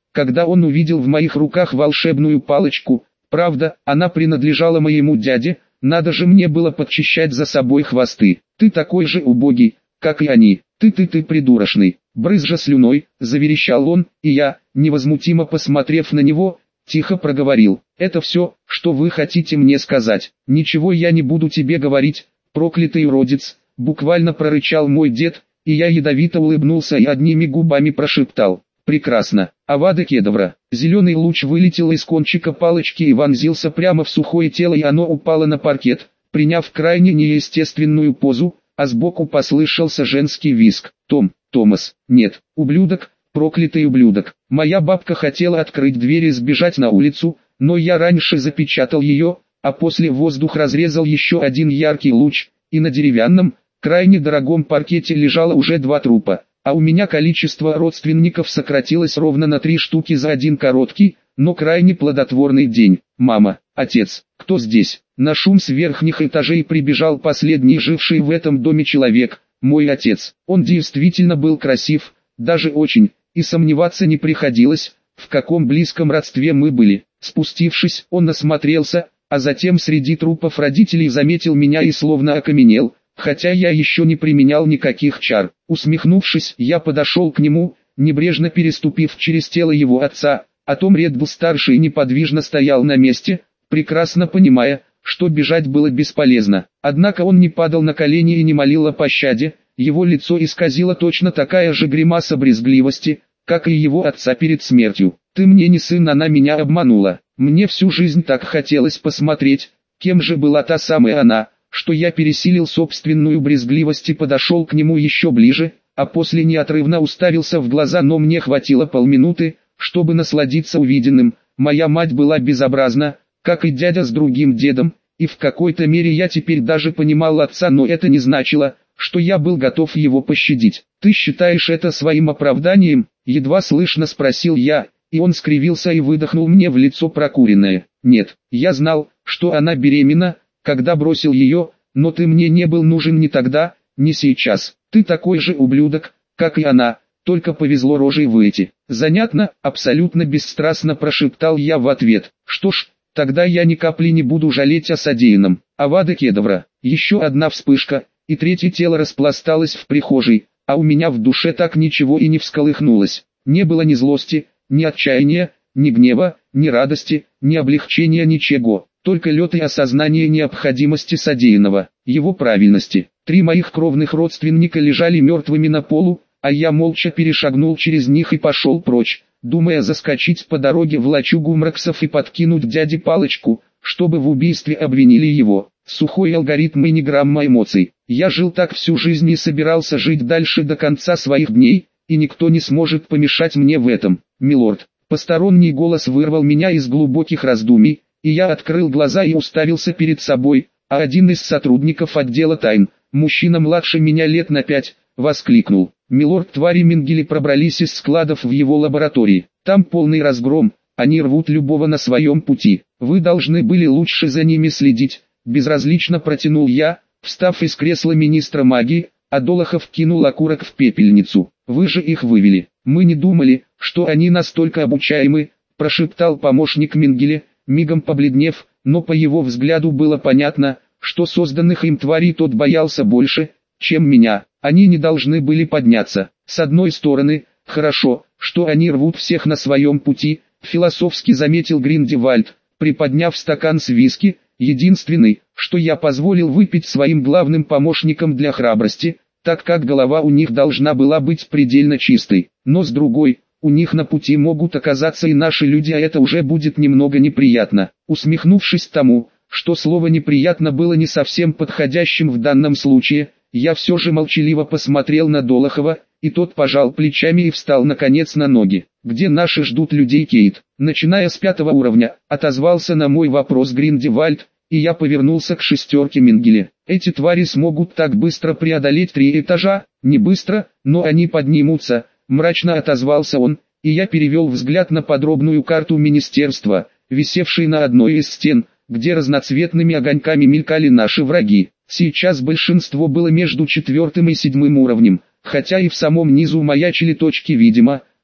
когда он увидел в моих руках волшебную палочку. Правда, она принадлежала моему дяде, надо же мне было подчищать за собой хвосты. Ты такой же убогий, как и они. Ты придурочный. Брызжа слюной, заверещал он, и я, невозмутимо посмотрев на него, тихо проговорил: «Это все, что вы хотите мне сказать? Ничего я не буду тебе говорить, проклятый уродец», буквально прорычал мой дед, и я ядовито улыбнулся и одними губами прошептал: «Прекрасно». Авада кедавра. Зеленый луч вылетел из кончика палочки и вонзился прямо в сухое тело, и оно упало на паркет, приняв крайне неестественную позу, а сбоку послышался женский визг: «Томас, нет, ублюдок, проклятый ублюдок». Моя бабка хотела открыть дверь и сбежать на улицу, но я раньше запечатал ее, а после воздух разрезал еще один яркий луч, и на деревянном, крайне дорогом паркете лежало уже 2 трупа, а у меня количество родственников сократилось ровно на 3 штуки за один короткий, но крайне плодотворный день. «Мама, отец, кто здесь?» На шум с верхних этажей прибежал последний живший в этом доме человек, мой отец. Он действительно был красив, даже очень, и сомневаться не приходилось, в каком близком родстве мы были. Спустившись, он осмотрелся, а затем среди трупов родителей заметил меня и словно окаменел, хотя я еще не применял никаких чар. Усмехнувшись, я подошел к нему, небрежно переступив через тело его отца, а Том Реддл-старший неподвижно стоял на месте, прекрасно понимая, что бежать было бесполезно. Однако он не падал на колени и не молил о пощаде, его лицо исказило точно такая же гримаса брезгливости, как и его отца перед смертью. «Ты мне не сын, она меня обманула. Мне всю жизнь так хотелось посмотреть, кем же была та самая она, что я пересилил собственную брезгливость и подошел к нему еще ближе, а после неотрывно уставился в глаза, но мне хватило полминуты, чтобы насладиться увиденным. Моя мать была безобразна, как и дядя с другим дедом, и в какой-то мере я теперь даже понимал отца, но это не значило, что я был готов его пощадить. «Ты считаешь это своим оправданием?» — едва слышно спросил я, и он скривился и выдохнул мне в лицо прокуренное: «Нет, я знал, что она беременна, когда бросил ее, но ты мне не был нужен ни тогда, ни сейчас. Ты такой же ублюдок, как и она, только повезло рожей выйти». «Занятно», — абсолютно бесстрастно прошептал я в ответ. «Что ж, тогда я ни капли не буду жалеть о содеянном». Авада кедавра. Еще одна вспышка, и третье тело распласталось в прихожей, а у меня в душе так ничего и не всколыхнулось. Не было ни злости, ни отчаяния, ни гнева, ни радости, ни облегчения, ничего. Только лед и осознание необходимости содеянного, его правильности. 3 моих кровных родственника лежали мертвыми на полу, а я молча перешагнул через них и пошел прочь, думая заскочить по дороге в лачугу Мраксов и подкинуть дяде палочку, чтобы в убийстве обвинили его. Сухой алгоритм и ни грамма эмоций. Я жил так всю жизнь и собирался жить дальше до конца своих дней, и никто не сможет помешать мне в этом. «Милорд». Посторонний голос вырвал меня из глубоких раздумий, и я открыл глаза и уставился перед собой, а один из сотрудников отдела тайн, мужчина младше меня лет на 5, воскликнул: «Милорд, твари Менгеле пробрались из складов в его лаборатории. Там полный разгром, они рвут любого на своем пути. Вы должны были лучше за ними следить». Безразлично протянул я, встав из кресла министра магии, а Долохов кинул окурок в пепельницу. «Вы же их вывели». «Мы не думали, что они настолько обучаемы», прошептал помощник Менгеле, мигом побледнев, но по его взгляду было понятно, что созданных им тварей тот боялся больше, чем меня. Они не должны были подняться. С одной стороны, хорошо, что они рвут всех на своем пути, философски заметил Гриндевальд, приподняв стакан с виски. Единственный, что я позволил выпить своим главным помощникам для храбрости, так как голова у них должна была быть предельно чистой. Но с другой, у них на пути могут оказаться и наши люди, а это уже будет немного неприятно. Усмехнувшись тому, что слово «неприятно» было не совсем подходящим в данном случае, я все же молчаливо посмотрел на Долохова, и тот пожал плечами и встал наконец на ноги. «Где наши ждут людей, Кейт?» «Начиная с 5-го уровня», отозвался на мой вопрос Гриндевальд, и я повернулся к 6 Менгеле. «Эти твари смогут так быстро преодолеть 3 этажа?» «Не быстро, но они поднимутся», мрачно отозвался он, и я перевел взгляд на подробную карту министерства, висевшей на одной из стен, где разноцветными огоньками мелькали наши враги. Сейчас большинство было между 4-м и 7-м уровнем, хотя и в самом низу маячили точки, видимо,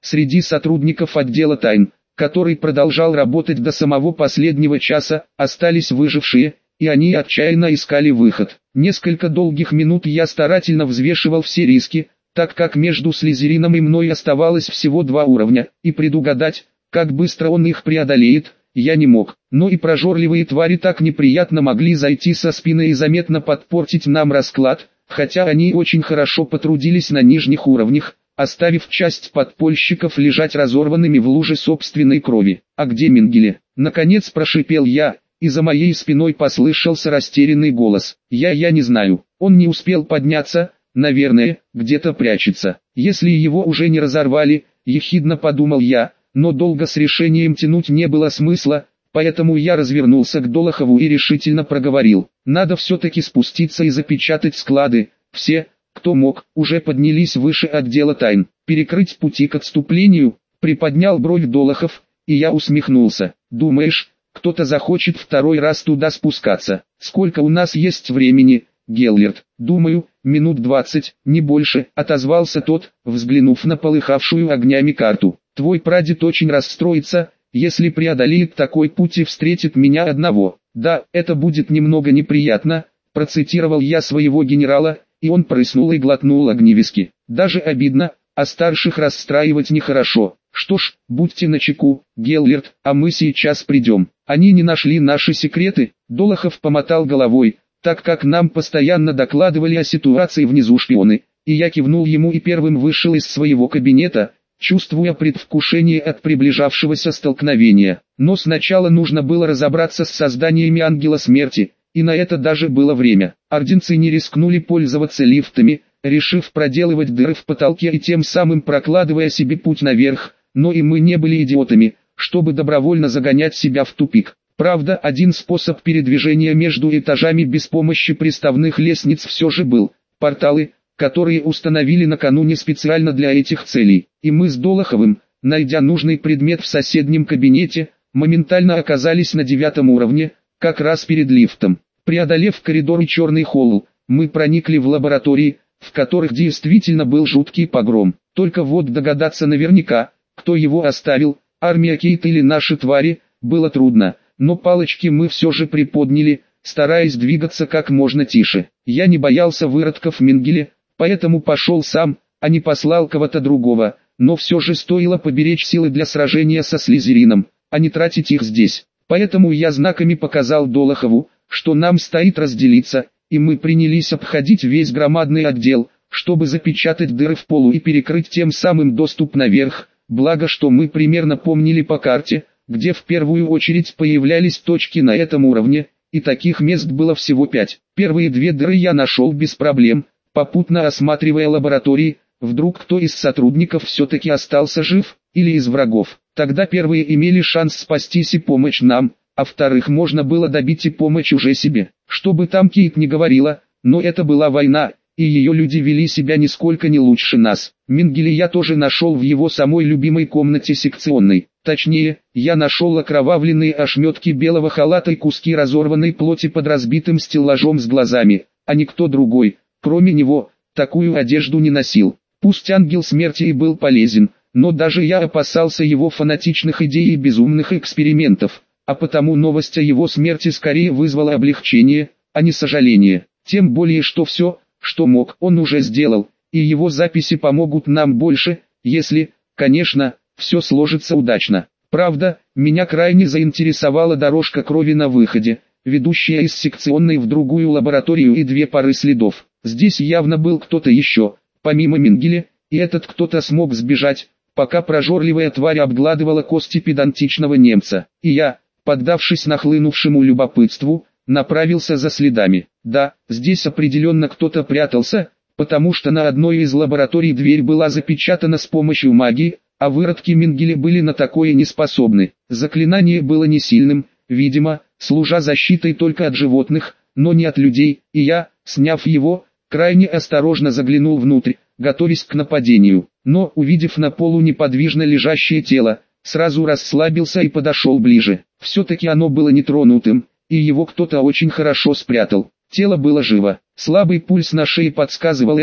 Среди сотрудников отдела тайн, который продолжал работать до самого последнего часа, остались выжившие, и они отчаянно искали выход. Несколько долгих минут я старательно взвешивал все риски, так как между Слизерином и мной оставалось всего 2 уровня, и предугадать, как быстро он их преодолеет, я не мог. Но и прожорливые твари так неприятно могли зайти со спины и заметно подпортить нам расклад, хотя они очень хорошо потрудились на нижних уровнях, оставив часть подпольщиков лежать разорванными в луже собственной крови. «А где Менгеле?» Наконец прошипел я, и за моей спиной послышался растерянный голос. «Я не знаю, он не успел подняться, наверное, где-то прячется. Если его уже не разорвали», ехидно подумал я, но долго с решением тянуть не было смысла, поэтому я развернулся к Долохову и решительно проговорил: «Надо все-таки спуститься и запечатать склады, все, кто мог, уже поднялись выше отдела тайн. Перекрыть пути к отступлению», приподнял бровь Долохов, и я усмехнулся. «Думаешь, кто-то захочет второй раз туда спускаться? Сколько у нас есть времени, Геллерт?» «Думаю, минут 20, не больше», отозвался тот, взглянув на полыхавшую огнями карту. «Твой прадед очень расстроится, если преодолеет такой путь и встретит меня одного». «Да, это будет немного неприятно», процитировал я своего генерала, и он прыснул и глотнул огневиски. «Даже обидно, а старших расстраивать нехорошо. Что ж, будьте начеку, Геллерт, а мы сейчас придем». «Они не нашли наши секреты?» Долохов помотал головой, так как нам постоянно докладывали о ситуации внизу шпионы, и я кивнул ему и первым вышел из своего кабинета, чувствуя предвкушение от приближавшегося столкновения. Но сначала нужно было разобраться с созданиями Ангела Смерти, и на это даже было время. Орденцы не рискнули пользоваться лифтами, решив проделывать дыры в потолке и тем самым прокладывая себе путь наверх, но и мы не были идиотами, чтобы добровольно загонять себя в тупик. Правда, один способ передвижения между этажами без помощи приставных лестниц все же был – порталы, которые установили накануне специально для этих целей. И мы с Долоховым, найдя нужный предмет в соседнем кабинете, моментально оказались на 9 уровне, как раз перед лифтом. Преодолев коридор и черный холл, мы проникли в лаборатории, в которых действительно был жуткий погром. Только вот догадаться наверняка, кто его оставил, армия Кейт или наши твари, было трудно, но палочки мы все же приподняли, стараясь двигаться как можно тише. Я не боялся выродков Менгеле, поэтому пошел сам, а не послал кого-то другого, но все же стоило поберечь силы для сражения со Слизерином, а не тратить их здесь. Поэтому я знаками показал Долохову, что нам стоит разделиться, и мы принялись обходить весь громадный отдел, чтобы запечатать дыры в полу и перекрыть тем самым доступ наверх, благо что мы примерно помнили по карте, где в первую очередь появлялись точки на этом уровне, и таких мест было всего 5. Первые 2 дыры я нашел без проблем, попутно осматривая лаборатории, вдруг кто из сотрудников все-таки остался жив, или из врагов. Тогда первые имели шанс спастись и помочь нам, а вторых можно было добить и помочь уже себе. Что бы там Кейт не говорила, но это была война, и ее люди вели себя нисколько не лучше нас. Менгеле я тоже нашел в его самой любимой комнате секционной. Точнее, я нашел окровавленные ошметки белого халата и куски разорванной плоти под разбитым стеллажом с глазами, а никто другой, кроме него, такую одежду не носил. Пусть Ангел Смерти и был полезен, но даже я опасался его фанатичных идей и безумных экспериментов, а потому новость о его смерти скорее вызвала облегчение, а не сожаление. Тем более что все, что мог, он уже сделал, и его записи помогут нам больше, если, конечно, все сложится удачно. Правда, меня крайне заинтересовала дорожка крови на выходе, ведущая из секционной в другую лабораторию и 2 пары следов. Здесь явно был кто-то еще, помимо Менгеле, и этот кто-то смог сбежать, пока прожорливая тварь обгладывала кости педантичного немца. И я, поддавшись нахлынувшему любопытству, направился за следами. Да, здесь определенно кто-то прятался, потому что на одной из лабораторий дверь была запечатана с помощью магии, а выродки Менгеле были на такое не способны. Заклинание было не сильным, видимо, служа защитой только от животных, но не от людей, и я, сняв его, крайне осторожно заглянул внутрь, готовясь к нападению. Но, увидев на полу неподвижно лежащее тело, сразу расслабился и подошел ближе. Все-таки оно было нетронутым, и его кто-то очень хорошо спрятал. Тело было живо. Слабый пульс на шее подсказывал это,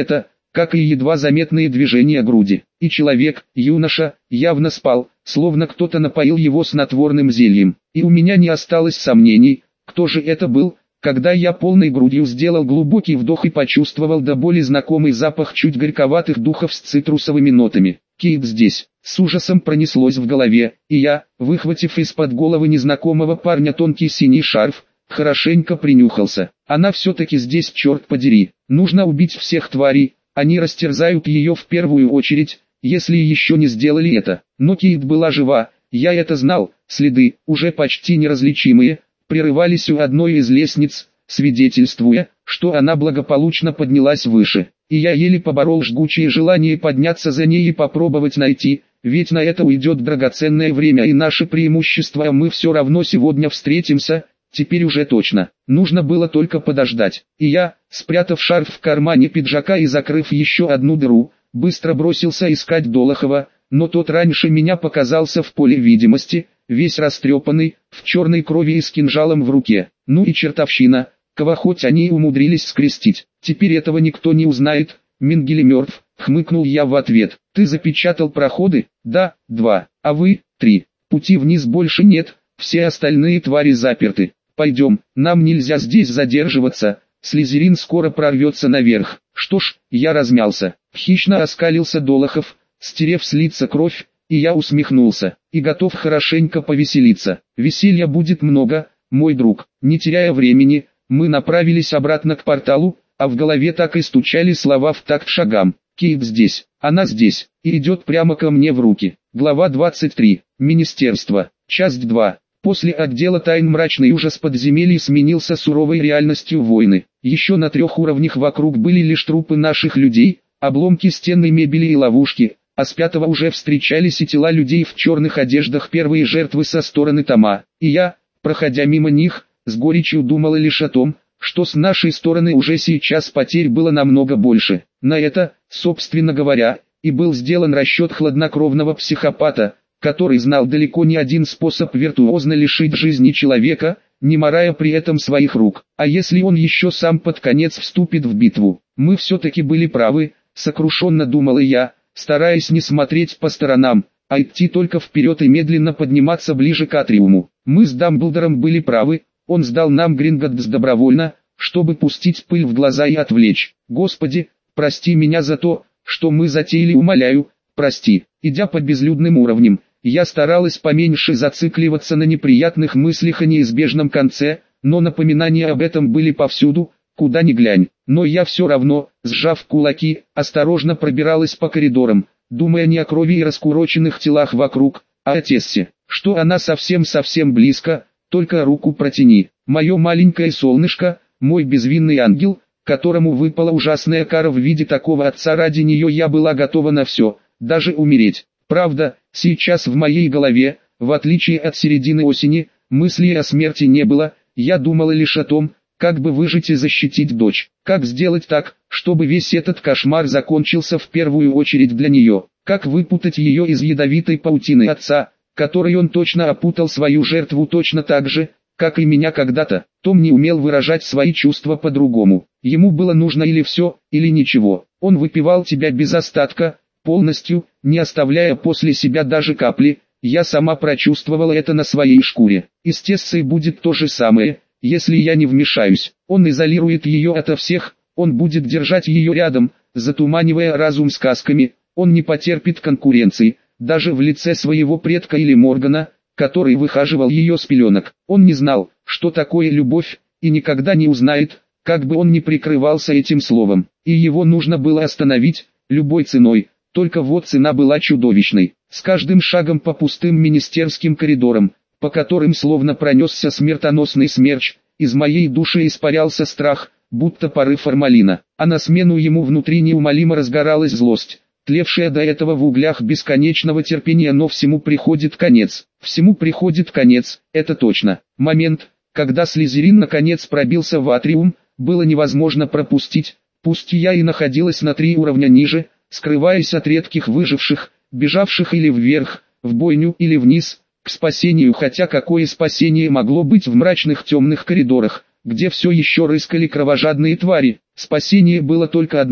как и едва заметные движения груди. И человек, юноша, явно спал, словно кто-то напоил его снотворным зельем. И у меня не осталось сомнений, кто же это был, когда я полной грудью сделал глубокий вдох и почувствовал до боли знакомый запах чуть горьковатых духов с цитрусовыми нотами. Кейт здесь. С ужасом пронеслось в голове, и я, выхватив из-под головы незнакомого парня тонкий синий шарф, хорошенько принюхался. Она все-таки здесь, черт подери. Нужно убить всех тварей, они растерзают ее в первую очередь, если еще не сделали это. Но Кейт была жива, я это знал, следы, уже почти неразличимые, прерывались у одной из лестниц, свидетельствуя, что она благополучно поднялась выше. И я еле поборол жгучее желание подняться за ней и попробовать найти, ведь на это уйдет драгоценное время и наше преимущество, а мы все равно сегодня встретимся, теперь уже точно. Нужно было только подождать. И я, спрятав шарф в кармане пиджака и закрыв еще одну дыру, быстро бросился искать Долохова, но тот раньше меня показался в поле видимости, весь растрепанный, в черной крови и с кинжалом в руке. Ну и чертовщина, кого хоть они и умудрились скрестить. Теперь этого никто не узнает, Менгеле мертв, хмыкнул я в ответ. Ты запечатал проходы? Да, 2, а вы, 3. Пути вниз больше нет, все остальные твари заперты. Пойдем, нам нельзя здесь задерживаться, Слизерин скоро прорвется наверх. Что ж, я размялся. Хищно оскалился Долохов, стерев с лица кровь, и я усмехнулся, и готов хорошенько повеселиться. Веселья будет много, мой друг. Не теряя времени, мы направились обратно к порталу, а в голове так и стучали слова в такт шагам. Кейт здесь, она здесь, и идет прямо ко мне в руки. Глава 23. Министерство. Часть 2. После отдела тайн мрачный ужас подземелий сменился суровой реальностью войны. Еще на 3 уровнях вокруг были лишь трупы наших людей, обломки стенной мебели и ловушки, а с 5 уже встречались и тела людей в черных одеждах, первые жертвы со стороны Тома. И я, проходя мимо них, с горечью думала лишь о том, что с нашей стороны уже сейчас потерь было намного больше. На это, собственно говоря, и был сделан расчет хладнокровного психопата, который знал далеко не один способ виртуозно лишить жизни человека, не марая при этом своих рук. А если он еще сам под конец вступит в битву? Мы все-таки были правы, сокрушенно думала я, стараясь не смотреть по сторонам, а идти только вперед и медленно подниматься ближе к Атриуму. Мы с Дамблдором были правы, он сдал нам Гринготдс добровольно, чтобы пустить пыль в глаза и отвлечь. Господи, прости меня за то, что мы затеяли, умоляю, прости. Идя по безлюдным уровням, я старалась поменьше зацикливаться на неприятных мыслях о неизбежном конце, но напоминания об этом были повсюду, куда ни глянь. Но я все равно, сжав кулаки, осторожно пробиралась по коридорам, думая не о крови и раскуроченных телах вокруг, а о Тессе, что она совсем близко, только руку протяни. Мое маленькое солнышко, мой безвинный ангел, которому выпала ужасная кара в виде такого отца, ради нее я была готова на все, даже умереть. Правда, сейчас в моей голове, в отличие от середины осени, мыслей о смерти не было, я думала лишь о том, как бы выжить и защитить дочь. Как сделать так, чтобы весь этот кошмар закончился в первую очередь для нее. Как выпутать ее из ядовитой паутины отца, которой он точно опутал свою жертву точно так же, как и меня когда-то. Том не умел выражать свои чувства по-другому. Ему было нужно или все, или ничего. Он выпивал тебя без остатка, полностью, не оставляя после себя даже капли. Я сама прочувствовала это на своей шкуре. И с Тессой будет то же самое, если я не вмешаюсь. Он изолирует ее ото всех, он будет держать ее рядом, затуманивая разум сказками, он не потерпит конкуренции, даже в лице своего предка или Моргана, который выхаживал ее с пеленок. Он не знал, что такое любовь, и никогда не узнает, как бы он ни прикрывался этим словом. И его нужно было остановить, любой ценой, только вот цена была чудовищной. С каждым шагом по пустым министерским коридорам, по которым словно пронесся смертоносный смерч, из моей души испарялся страх, будто пары формалина, а на смену ему внутри неумолимо разгоралась злость, тлевшая до этого в углях бесконечного терпения, но всему приходит конец. Всему приходит конец, это точно. Момент, когда Слизерин наконец пробился в Атриум, было невозможно пропустить, пусть я и находилась на 3 уровня ниже, скрываясь от редких выживших, бежавших или вверх, в бойню или вниз, к спасению, хотя какое спасение могло быть в мрачных темных коридорах, где все еще рыскали кровожадные твари. Спасение было только одно: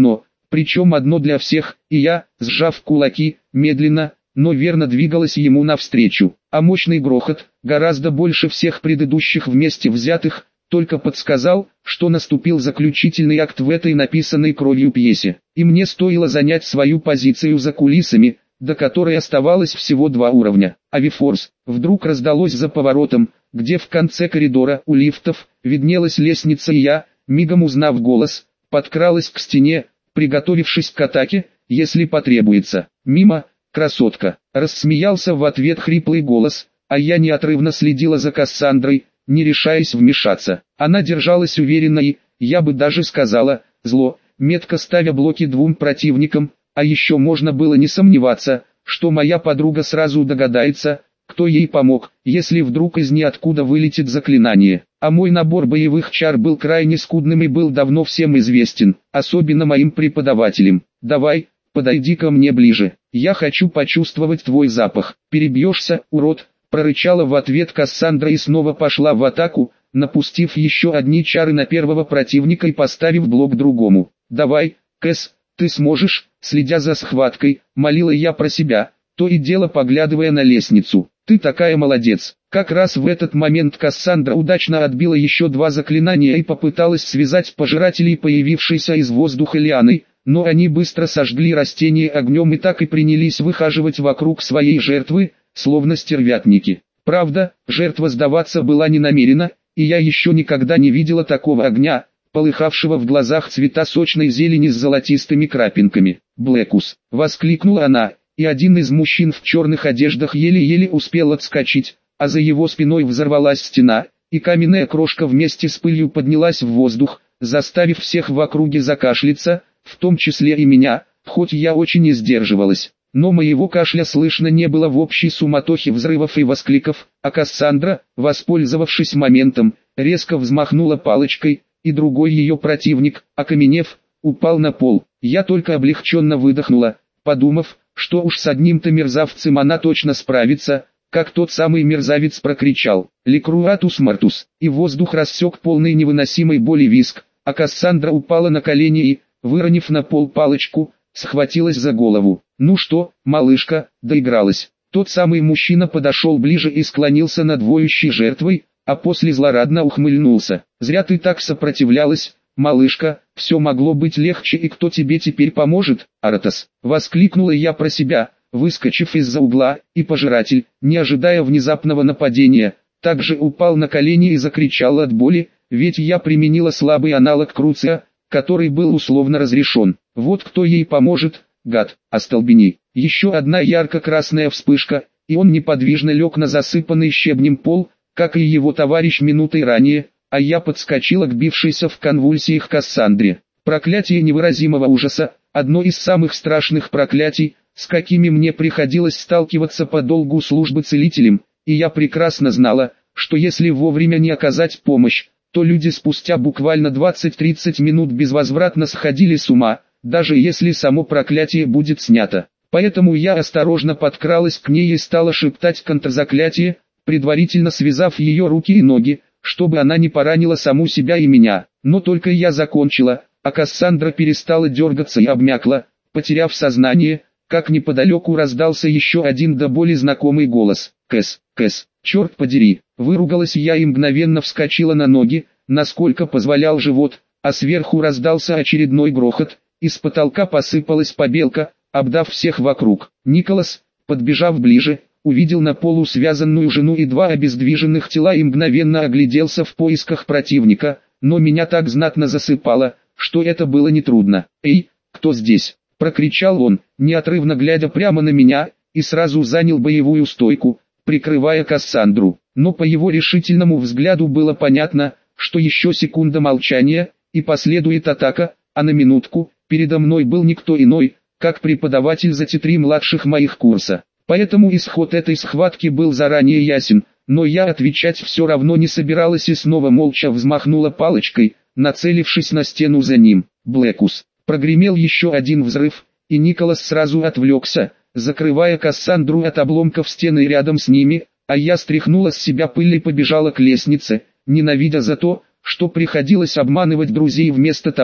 причем одно для всех, и я, сжав кулаки, медленно, но верно двигалась ему навстречу. А мощный грохот, гораздо больше всех предыдущих вместе взятых, только подсказал, что наступил заключительный акт в этой написанной кровью пьесе. И мне стоило занять свою позицию за кулисами, до которой оставалось всего 2 уровня. Авифорс вдруг раздалось за поворотом, где в конце коридора у лифтов виднелась лестница, и я, мигом узнав голос, подкралась к стене, приготовившись к атаке, если потребуется. «Мимо, красотка!» Рассмеялся в ответ хриплый голос, а я неотрывно следила за Кассандрой, не решаясь вмешаться. Она держалась уверенно и, я бы даже сказала, зло, метко ставя блоки 2 противникам, а еще можно было не сомневаться, что моя подруга сразу догадается, кто ей помог, если вдруг из ниоткуда вылетит заклинание. А мой набор боевых чар был крайне скудным и был давно всем известен, особенно моим преподавателям. «Давай, подойди ко мне ближе, я хочу почувствовать твой запах». «Перебьешься, урод», прорычала в ответ Кассандра и снова пошла в атаку, напустив еще одни чары на первого противника и поставив блок другому. «Давай, Кэс, ты сможешь», следя за схваткой, молила я про себя, то и дело поглядывая на лестницу. «Ты такая молодец». Как раз в этот момент Кассандра удачно отбила еще 2 заклинания и попыталась связать пожирателей, появившейся из воздуха лианой, но они быстро сожгли растение огнем и так и принялись выхаживать вокруг своей жертвы, словно стервятники. Правда, жертва сдаваться была не намерена, и я еще никогда не видела такого огня, полыхавшего в глазах цвета сочной зелени с золотистыми крапинками. «Блэкус!» — воскликнула она, и один из мужчин в черных одеждах еле-еле успел отскочить, а за его спиной взорвалась стена, и каменная крошка вместе с пылью поднялась в воздух, заставив всех в округе закашляться, в том числе и меня, хоть я очень и сдерживалась. Но моего кашля слышно не было в общей суматохе взрывов и воскликов, а Кассандра, воспользовавшись моментом, резко взмахнула палочкой, и другой ее противник, окаменев, упал на пол. Я только облегченно выдохнула, подумав, что уж с одним-то мерзавцем она точно справится, как тот самый мерзавец прокричал «Ликруатус мартус», и воздух рассек полный невыносимой боли визг, а Кассандра упала на колени и, выронив на пол палочку, схватилась за голову. «Ну что, малышка, доигралась?» Тот самый мужчина подошел ближе и склонился над воющей жертвой, а после злорадно ухмыльнулся. «Зря ты так сопротивлялась, малышка, все могло быть легче, и кто тебе теперь поможет, Аратос?» Воскликнула я про себя, выскочив из-за угла, и пожиратель, не ожидая внезапного нападения, также упал на колени и закричал от боли, ведь я применила слабый аналог Круция, который был условно разрешен. Вот кто ей поможет, гад, остолбени. Еще одна ярко-красная вспышка, и он неподвижно лег на засыпанный щебнем пол, как и его товарищ минутой ранее, а я подскочила к бившейся в конвульсиях Кассандре. Проклятие невыразимого ужаса, одно из самых страшных проклятий, с какими мне приходилось сталкиваться по долгу службы целителем, и я прекрасно знала, что если вовремя не оказать помощь, то люди спустя буквально 20-30 минут безвозвратно сходили с ума, даже если само проклятие будет снято. Поэтому я осторожно подкралась к ней и стала шептать контрзаклятие, предварительно связав ее руки и ноги, чтобы она не поранила саму себя и меня. Но только я закончила, а Кассандра перестала дергаться и обмякла, потеряв сознание, как неподалеку раздался еще один до боли знакомый голос. «Кэс, Кэс, черт подери!» Выругалась я и мгновенно вскочила на ноги, насколько позволял живот, а сверху раздался очередной грохот, из потолка посыпалась побелка, обдав всех вокруг. Николас, подбежав ближе, увидел на полу связанную жену и 2 обездвиженных тела и мгновенно огляделся в поисках противника, но меня так знатно засыпало, что это было нетрудно. «Эй, кто здесь?» – прокричал он, неотрывно глядя прямо на меня, и сразу занял боевую стойку, прикрывая Кассандру. Но по его решительному взгляду было понятно, что еще секунда молчания, и последует атака, а на минутку, передо мной был никто иной, как преподаватель за те 3 младших моих курса. Поэтому исход этой схватки был заранее ясен, но я отвечать все равно не собиралась и снова молча взмахнула палочкой, нацелившись на стену за ним. «Блэкус!» Прогремел еще один взрыв, и Николас сразу отвлекся, закрывая Кассандру от обломков стены рядом с ними, а я стряхнула с себя пыль и побежала к лестнице, ненавидя за то, что приходилось обманывать друзей вместо того,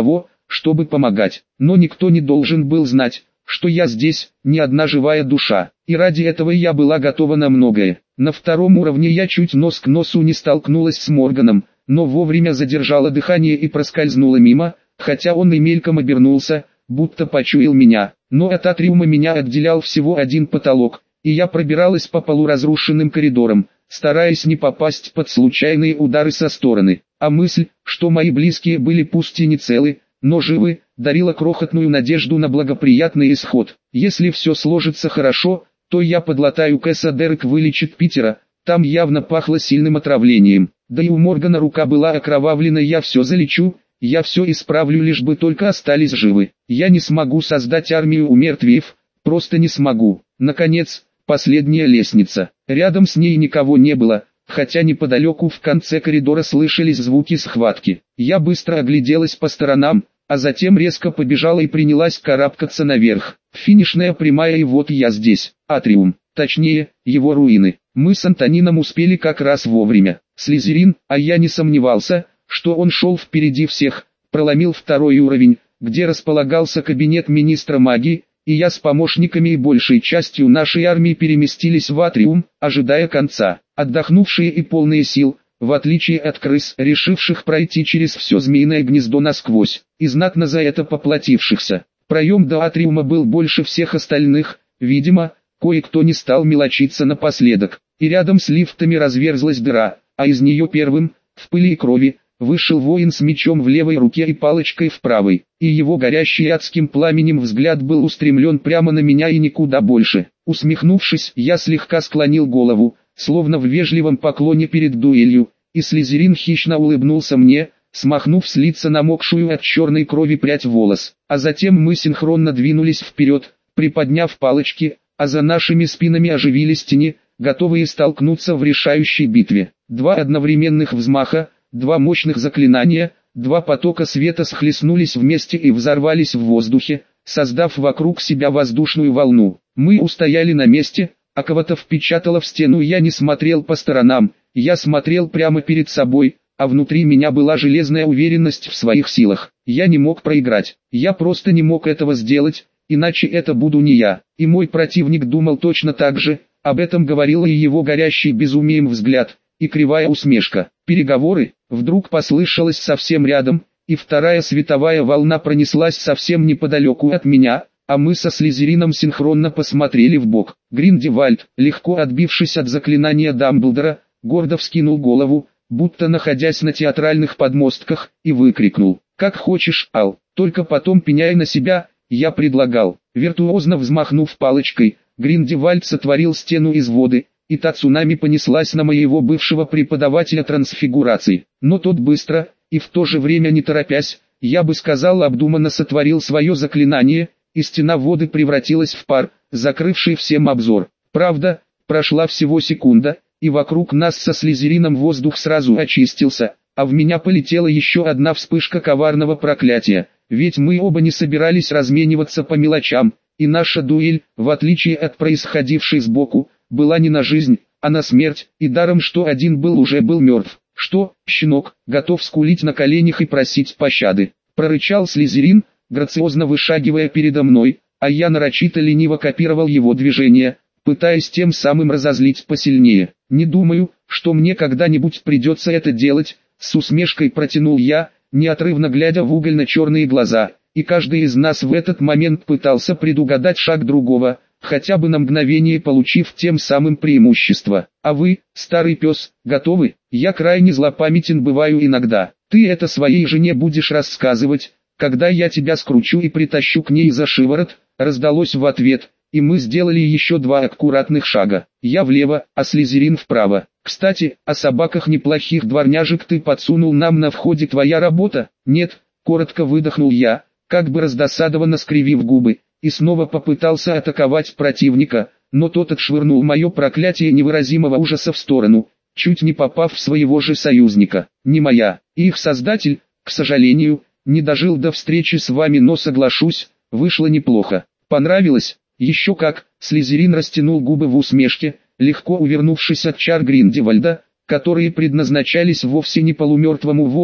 чтобы помогать. Но никто не должен был знать, что я здесь, не одна живая душа. И ради этого я была готова на многое. На втором уровне я чуть нос к носу не столкнулась с Морганом, но вовремя задержала дыхание и проскользнула мимо, хотя он и мельком обернулся, будто почуял меня. Но от атриума меня отделял всего один потолок, и я пробиралась по полуразрушенным коридорам, стараясь не попасть под случайные удары со стороны. А мысль, что мои близкие были пусть и не целы, но живы, дарила крохотную надежду на благоприятный исход. Если все сложится хорошо, то я подлатаю Кэса, Дерек вылечит Питера, там явно пахло сильным отравлением. Да и у Моргана рука была окровавлена, я все залечу, я все исправлю, лишь бы только остались живы. Я не смогу создать армию у мертвеев, просто не смогу. Наконец, последняя лестница. Рядом с ней никого не было, хотя неподалеку в конце коридора слышались звуки схватки. Я быстро огляделась по сторонам, а затем резко побежала и принялась карабкаться наверх. Финишная прямая, и вот я здесь. Атриум, точнее, его руины. Мы с Антонином успели как раз вовремя. Слизерин, а я не сомневался, что он шел впереди всех, проломил второй уровень, где располагался кабинет министра магии, и я с помощниками и большей частью нашей армии переместились в Атриум, ожидая конца. Отдохнувшие и полные сил, в отличие от крыс, решивших пройти через все змеиное гнездо насквозь, и знатно за это поплатившихся. Проем до Атриума был больше всех остальных, видимо, кое-кто не стал мелочиться напоследок, и рядом с лифтами разверзлась дыра, а из нее первым, в пыли и крови, вышел воин с мечом в левой руке и палочкой в правой, и его горящий адским пламенем взгляд был устремлен прямо на меня и никуда больше. Усмехнувшись, я слегка склонил голову, словно в вежливом поклоне перед дуэлью, и Слизерин хищно улыбнулся мне, смахнув с лица намокшую от черной крови прядь волос. А затем мы синхронно двинулись вперед, приподняв палочки, а за нашими спинами оживились тени, готовые столкнуться в решающей битве. Два одновременных взмаха, два мощных заклинания, два потока света схлестнулись вместе и взорвались в воздухе, создав вокруг себя воздушную волну. Мы устояли на месте, а кого-то впечатало в стену. Я не смотрел по сторонам, я смотрел прямо перед собой, а внутри меня была железная уверенность в своих силах. Я не мог проиграть, я просто не мог этого сделать, иначе это буду не я. И мой противник думал точно так же, об этом говорил и его горящий безумием взгляд, и кривая усмешка. Переговоры, вдруг послышалось совсем рядом, и вторая световая волна пронеслась совсем неподалеку от меня, а мы со Слизерином синхронно посмотрели вбок. Гриндевальд, легко отбившись от заклинания Дамблдора, гордо вскинул голову, будто находясь на театральных подмостках, и выкрикнул: «Как хочешь, Ал, только потом пеняй на себя», я предлагал. Виртуозно взмахнув палочкой, Гриндевальд сотворил стену из воды, и та цунами понеслась на моего бывшего преподавателя трансфигурации. Но тот быстро, и в то же время не торопясь, я бы сказал обдуманно сотворил свое заклинание, и стена воды превратилась в пар, закрывший всем обзор. Правда, прошла всего секунда, и вокруг нас со Слизерином воздух сразу очистился, а в меня полетела еще одна вспышка коварного проклятия, ведь мы оба не собирались размениваться по мелочам, и наша дуэль, в отличие от происходившей сбоку, была не на жизнь, а на смерть, и даром что один уже был мертв. «Что, щенок, готов скулить на коленях и просить пощады?» — прорычал Слизерин, грациозно вышагивая передо мной, а я нарочито лениво копировал его движения, пытаясь тем самым разозлить посильнее. «Не думаю, что мне когда-нибудь придется это делать», — с усмешкой протянул я, неотрывно глядя в угольно-черные глаза, и каждый из нас в этот момент пытался предугадать шаг другого, хотя бы на мгновение получив тем самым преимущество. «А вы, старый пес, готовы? Я крайне злопамятен бываю иногда. Ты это своей жене будешь рассказывать, когда я тебя скручу и притащу к ней за шиворот», раздалось в ответ, и мы сделали еще два аккуратных шага. Я влево, а Слизерин вправо. «Кстати, о собаках неплохих дворняжек ты подсунул нам на входе, твоя работа?» «Нет», коротко выдохнул я, как бы раздосадованно скривив губы, и снова попытался атаковать противника, но тот отшвырнул мое проклятие невыразимого ужаса в сторону, чуть не попав в своего же союзника. «Не моя, и их создатель, к сожалению, не дожил до встречи с вами, но соглашусь, вышло неплохо. Понравилось?» «Еще как», Слизерин растянул губы в усмешке, легко увернувшись от чар Гриндевальда, которые предназначались вовсе не полумертвому воину,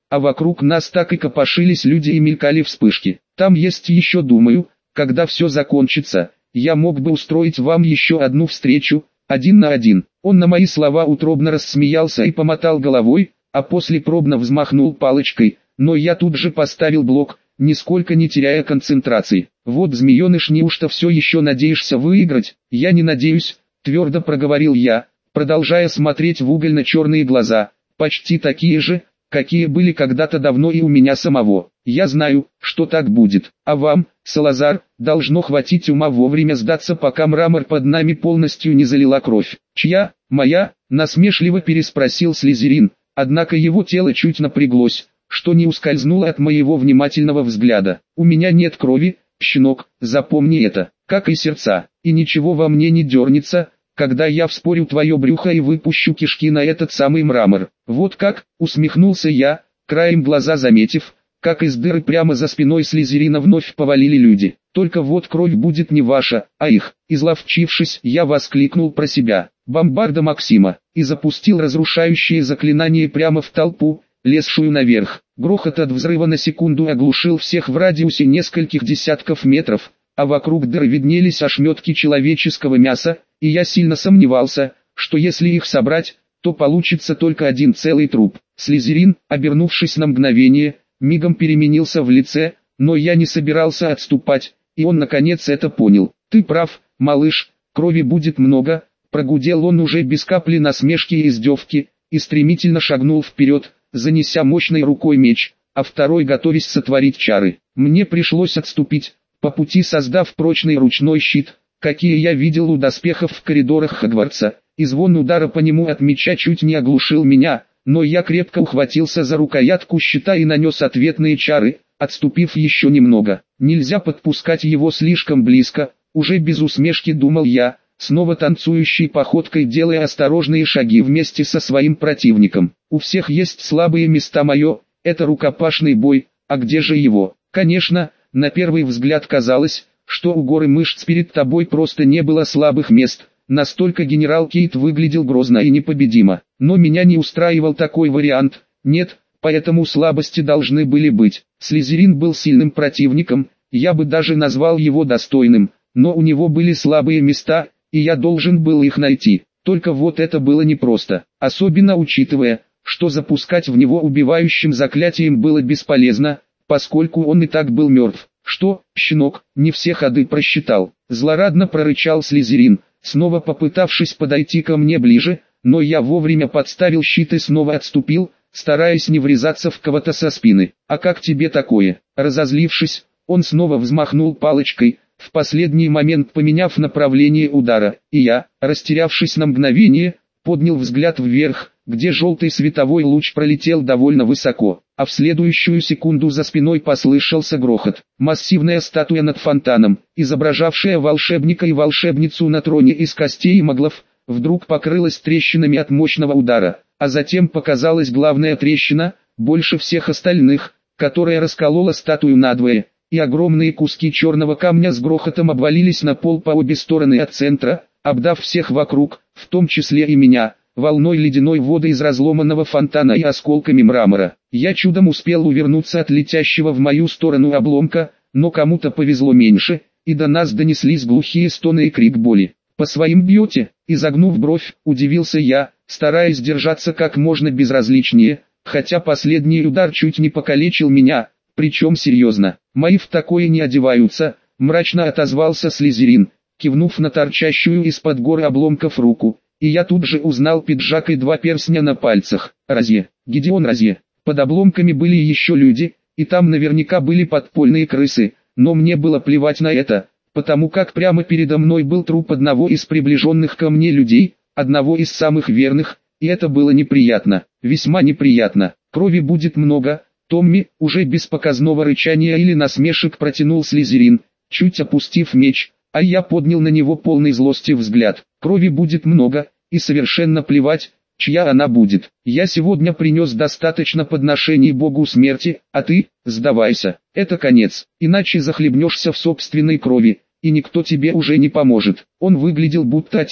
а вокруг нас так и копошились люди и мелькали вспышки. Там есть еще, думаю, когда все закончится, я мог бы устроить вам еще одну встречу, 1 на 1. Он на мои слова утробно рассмеялся и помотал головой, а после пробно взмахнул палочкой, но я тут же поставил блок, нисколько не теряя концентрации. Вот, змееныш, неужто все еще надеешься выиграть? Я не надеюсь, твердо проговорил я, продолжая смотреть в угольно-черные глаза, почти такие же, какие были когда-то давно и у меня самого. Я знаю, что так будет. А вам, Салазар, должно хватить ума вовремя сдаться, пока мрамор под нами полностью не залила кровь. Чья? Моя? Насмешливо переспросил Слизерин, однако его тело чуть напряглось, что не ускользнуло от моего внимательного взгляда. У меня нет крови, щенок, запомни это, как и сердца, и ничего во мне не дернется, когда я вспорю твое брюхо и выпущу кишки на этот самый мрамор. Вот как, усмехнулся я, краем глаза заметив, как из дыры прямо за спиной Слизерина вновь повалили люди. Только вот кровь будет не ваша, а их. Изловчившись, я воскликнул про себя: «Бомбарда Максима!» и запустил разрушающее заклинание прямо в толпу, лезшую наверх. Грохот от взрыва на секунду оглушил всех в радиусе нескольких десятков метров, а вокруг дыры виднелись ошметки человеческого мяса, и я сильно сомневался, что если их собрать, то получится только один целый труп. Слизерин, обернувшись на мгновение, мигом переменился в лице, но я не собирался отступать, и он наконец это понял. «Ты прав, малыш, крови будет много», прогудел он уже без капли насмешки и издевки, и стремительно шагнул вперед, занеся мощной рукой меч, а второй готовясь сотворить чары. Мне пришлось отступить, по пути создав прочный ручной щит, какие я видел у доспехов в коридорах Хогвартса, и звон удара по нему от меча чуть не оглушил меня, но я крепко ухватился за рукоятку щита и нанес ответные чары, отступив еще немного. Нельзя подпускать его слишком близко, уже без усмешки думал я, снова танцующей походкой делая осторожные шаги вместе со своим противником. У всех есть слабые места, мое, это рукопашный бой, а где же его? Конечно, на первый взгляд казалось, что у горы мышц перед тобой просто не было слабых мест, настолько генерал Кейт выглядел грозно и непобедимо. Но меня не устраивал такой вариант, нет, поэтому слабости должны были быть. Слизерин был сильным противником, я бы даже назвал его достойным, но у него были слабые места, и я должен был их найти. Только вот это было непросто, особенно учитывая, что запускать в него убивающим заклятием было бесполезно, поскольку он и так был мертв. «Что, щенок, не все ходы просчитал?» Злорадно прорычал Слизерин, снова попытавшись подойти ко мне ближе, но я вовремя подставил щит и снова отступил, стараясь не врезаться в кого-то со спины. «А как тебе такое?» Разозлившись, он снова взмахнул палочкой, в последний момент поменяв направление удара, и я, растерявшись на мгновение, поднял взгляд вверх, где желтый световой луч пролетел довольно высоко, а в следующую секунду за спиной послышался грохот. Массивная статуя над фонтаном, изображавшая волшебника и волшебницу на троне из костей и моглов, вдруг покрылась трещинами от мощного удара, а затем показалась главная трещина, больше всех остальных, которая расколола статую надвое, и огромные куски черного камня с грохотом обвалились на пол по обе стороны от центра, обдав всех вокруг, в том числе и меня, волной ледяной воды из разломанного фонтана и осколками мрамора. Я чудом успел увернуться от летящего в мою сторону обломка, но кому-то повезло меньше, и до нас донеслись глухие стоны и крик боли. «По своим бьете?» — изогнув бровь, удивился я, стараясь держаться как можно безразличнее, хотя последний удар чуть не покалечил меня, причем серьезно. «Мои в такое не одеваются», — мрачно отозвался Слизерин, кивнув на торчащую из-под горы обломков руку, и я тут же узнал пиджак и 2 перстня на пальцах. Розье, Гидеон Розье. Под обломками были еще люди, и там наверняка были подпольные крысы, но мне было плевать на это, потому как прямо передо мной был труп одного из приближенных ко мне людей, одного из самых верных, и это было неприятно, весьма неприятно. «Крови будет много, Томми», уже без показного рычания или насмешек протянул Слизерин, чуть опустив меч, а я поднял на него полный злости взгляд. «Крови будет много, и совершенно плевать, чья она будет. Я сегодня принес достаточно подношений богу смерти, а ты, сдавайся, это конец, иначе захлебнешься в собственной крови, и никто тебе уже не поможет». Он выглядел будто отец,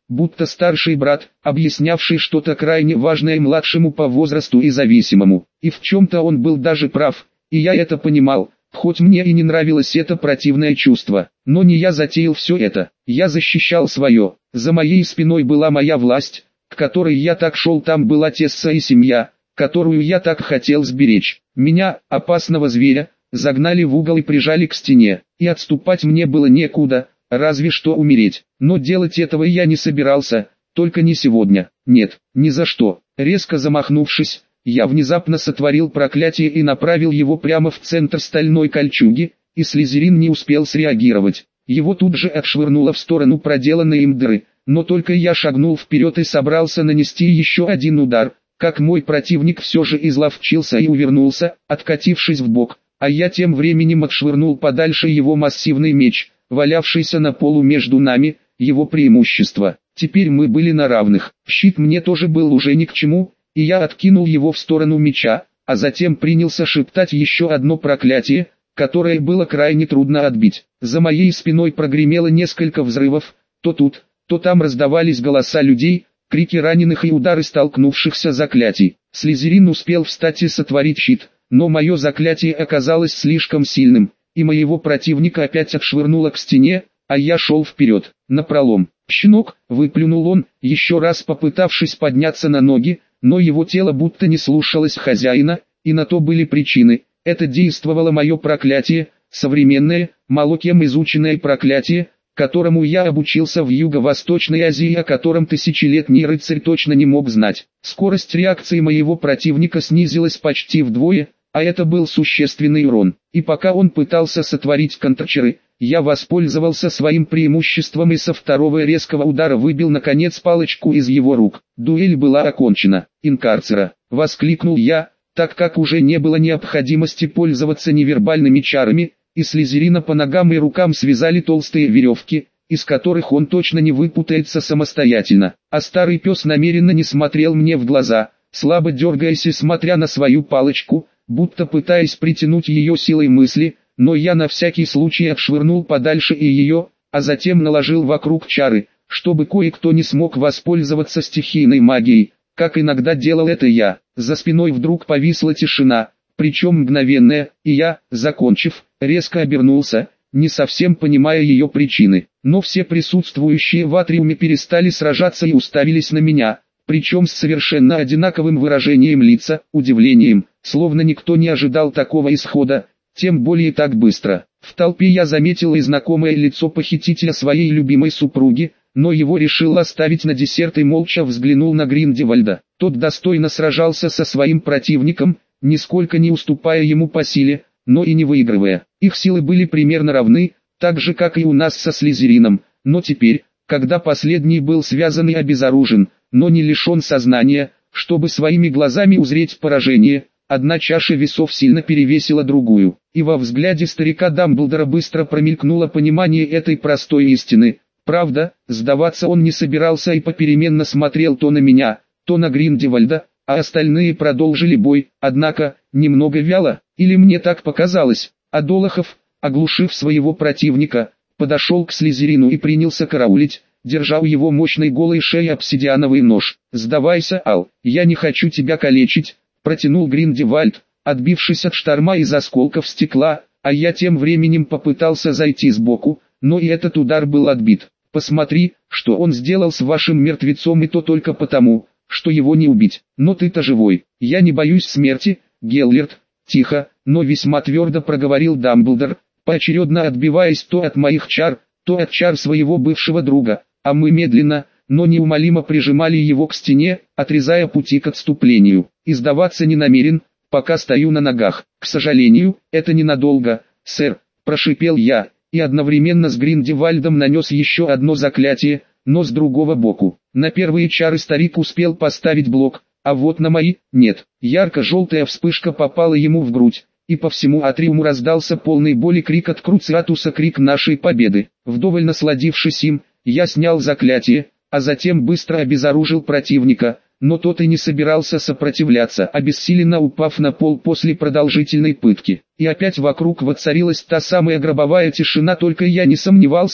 будто старший брат, объяснявший что-то крайне важное младшему по возрасту и зависимому. И в чем-то он был даже прав, и я это понимал, хоть мне и не нравилось это противное чувство. Но не я затеял все это, я защищал свое. За моей спиной была моя власть, к которой я так шел, там была Тесса и семья, которую я так хотел сберечь. Меня, опасного зверя, загнали в угол и прижали к стене, и отступать мне было некуда, разве что умереть. Но делать этого я не собирался, только не сегодня, нет, ни за что. Резко замахнувшись, я внезапно сотворил проклятие и направил его прямо в центр стальной кольчуги, и Слизерин не успел среагировать. Его тут же отшвырнуло в сторону проделанной им дыры, но только я шагнул вперед и собрался нанести еще один удар, как мой противник все же изловчился и увернулся, откатившись в бок, а я тем временем отшвырнул подальше его массивный меч, валявшийся на полу между нами, его преимущество. Теперь мы были на равных, щит мне тоже был уже ни к чему, и я откинул его в сторону меча, а затем принялся шептать еще одно проклятие, которое было крайне трудно отбить. За моей спиной прогремело несколько взрывов, то тут, то там раздавались голоса людей, крики раненых и удары столкнувшихся заклятий. Слизерин успел встать и сотворить щит, но мое заклятие оказалось слишком сильным, и моего противника опять отшвырнуло к стене, а я шел вперед, напролом. «Щенок!» — выплюнул он, еще раз попытавшись подняться на ноги, но его тело будто не слушалось хозяина, и на то были причины. Это действовало мое проклятие, современное, мало кем изученное проклятие, которому я обучился в Юго-Восточной Азии, о котором тысячелетний рыцарь точно не мог знать. Скорость реакции моего противника снизилась почти вдвое, а это был существенный урон. И пока он пытался сотворить контрчары, я воспользовался своим преимуществом и со второго резкого удара выбил наконец палочку из его рук. Дуэль была окончена. «Инкарцера!» — воскликнул я, так как уже не было необходимости пользоваться невербальными чарами, и Слизерина по ногам и рукам связали толстые веревки, из которых он точно не выпутается самостоятельно. А старый пес намеренно не смотрел мне в глаза, слабо дергаясь и смотря на свою палочку, будто пытаясь притянуть ее силой мысли, но я на всякий случай отшвырнул подальше и ее, а затем наложил вокруг чары, чтобы кое-кто не смог воспользоваться стихийной магией, как иногда делал это я. За спиной вдруг повисла тишина, причем мгновенная, и я, закончив, резко обернулся, не совсем понимая ее причины. Но все присутствующие в атриуме перестали сражаться и уставились на меня, причем с совершенно одинаковым выражением лица, удивлением, словно никто не ожидал такого исхода, тем более так быстро. В толпе я заметил и знакомое лицо похитителя своей любимой супруги, но его решил оставить на десерт и молча взглянул на Гриндевальда. Тот достойно сражался со своим противником, нисколько не уступая ему по силе, но и не выигрывая. Их силы были примерно равны, так же как и у нас со Слизерином, но теперь, когда последний был связан и обезоружен, но не лишен сознания, чтобы своими глазами узреть поражение, одна чаша весов сильно перевесила другую, и во взгляде старика Дамблдора быстро промелькнуло понимание этой простой истины. Правда, сдаваться он не собирался и попеременно смотрел то на меня, то на Гриндевальда, а остальные продолжили бой, однако, немного вяло, или мне так показалось, а Долохов, оглушив своего противника, подошел к Слизерину и принялся караулить, держа у его мощной голой шеи обсидиановый нож. «Сдавайся, Ал, я не хочу тебя калечить», — протянул Гриндевальд, отбившись от шторма из осколков стекла, а я тем временем попытался зайти сбоку, но и этот удар был отбит. «Посмотри, что он сделал с вашим мертвецом, и то только потому, что его не убить. Но ты-то живой. Я не боюсь смерти, Геллерт», — тихо, но весьма твердо проговорил Дамблдор, поочередно отбиваясь то от моих чар, то от чар своего бывшего друга, а мы медленно, но неумолимо прижимали его к стене, отрезая пути к отступлению. И сдаваться не намерен, пока стою на ногах. «К сожалению, это ненадолго, сэр», — прошипел я, и одновременно с Гриндевальдом нанес еще одно заклятие, но с другого боку. На первые чары старик успел поставить блок, а вот на мои — нет. Ярко-желтая вспышка попала ему в грудь, и по всему атриуму раздался полный боли крик от Круциатуса, крик нашей победы. Вдоволь насладившись им, я снял заклятие, а затем быстро обезоружил противника, но тот и не собирался сопротивляться, обессиленно упав на пол после продолжительной пытки. И опять вокруг воцарилась та самая гробовая тишина, только я не сомневался,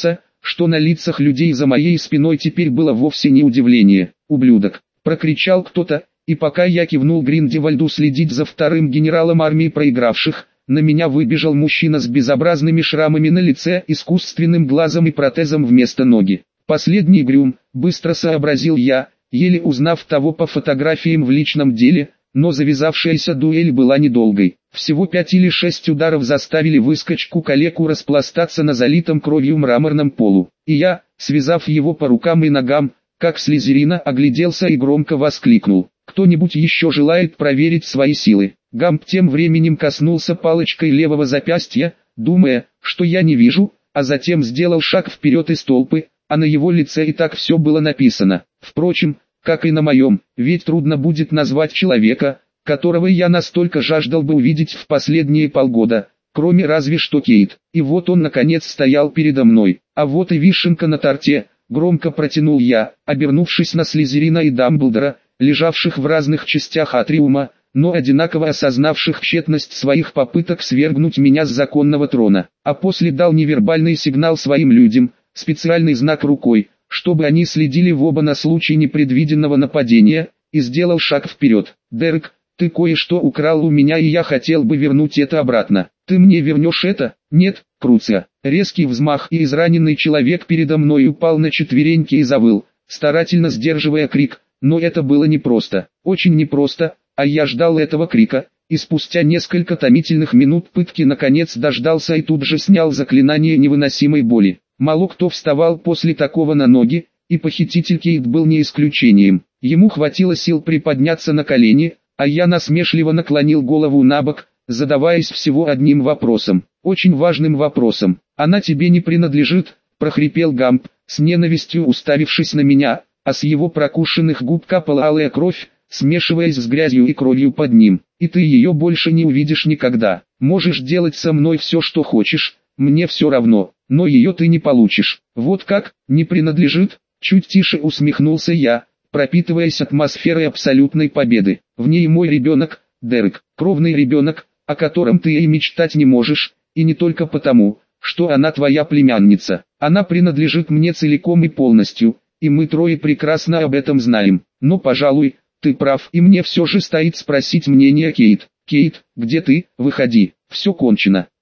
что на лицах людей за моей спиной теперь было вовсе не удивление. «Ублюдок!» – прокричал кто-то, и пока я кивнул Гриндевальду следить за вторым генералом армии проигравших, на меня выбежал мужчина с безобразными шрамами на лице, искусственным глазом и протезом вместо ноги. «Последний Грюм», – быстро сообразил я, еле узнав того по фотографиям в личном деле, но завязавшаяся дуэль была недолгой. Всего 5 или 6 ударов заставили выскочку-калеку распластаться на залитом кровью мраморном полу. И я, связав его по рукам и ногам, как слизерина, огляделся и громко воскликнул: «Кто-нибудь еще желает проверить свои силы?» Гамп тем временем коснулся палочкой левого запястья, думая, что я не вижу, а затем сделал шаг вперед из толпы, а на его лице и так все было написано. Впрочем, как и на моем, ведь трудно будет назвать человека, которого я настолько жаждал бы увидеть в последние полгода, кроме разве что Кейт. И вот он наконец стоял передо мной. А вот и вишенка на торте, громко протянул я, обернувшись на Слизерина и Дамблдора, лежавших в разных частях атриума, но одинаково осознавших тщетность своих попыток свергнуть меня с законного трона. А после дал невербальный сигнал своим людям, специальный знак рукой, чтобы они следили в оба на случай непредвиденного нападения, и сделал шаг вперед. «Дерек, ты кое-что украл у меня, и я хотел бы вернуть это обратно. Ты мне вернешь это?» «Нет, Круция». Резкий взмах, и израненный человек передо мной упал на четвереньки и завыл, старательно сдерживая крик, но это было непросто, очень непросто, а я ждал этого крика, и спустя несколько томительных минут пытки наконец дождался и тут же снял заклинание невыносимой боли. Мало кто вставал после такого на ноги, и похититель Кейт был не исключением. Ему хватило сил приподняться на колени, а я насмешливо наклонил голову набок, задаваясь всего одним вопросом, очень важным вопросом. «Она тебе не принадлежит», – прохрипел Гамп, с ненавистью уставившись на меня, а с его прокушенных губ капала алая кровь, смешиваясь с грязью и кровью под ним. «И ты ее больше не увидишь никогда. Можешь делать со мной все, что хочешь, мне все равно, но ее ты не получишь». «Вот как, не принадлежит?» – чуть тише усмехнулся я, пропитываясь атмосферой абсолютной победы. «В ней мой ребенок, Дерек, кровный ребенок, о котором ты и мечтать не можешь, и не только потому, что она твоя племянница. Она принадлежит мне целиком и полностью, и мы трое прекрасно об этом знаем. Но, пожалуй, ты прав, и мне все же стоит спросить мнение Кейт. Кейт, где ты? Выходи, все кончено».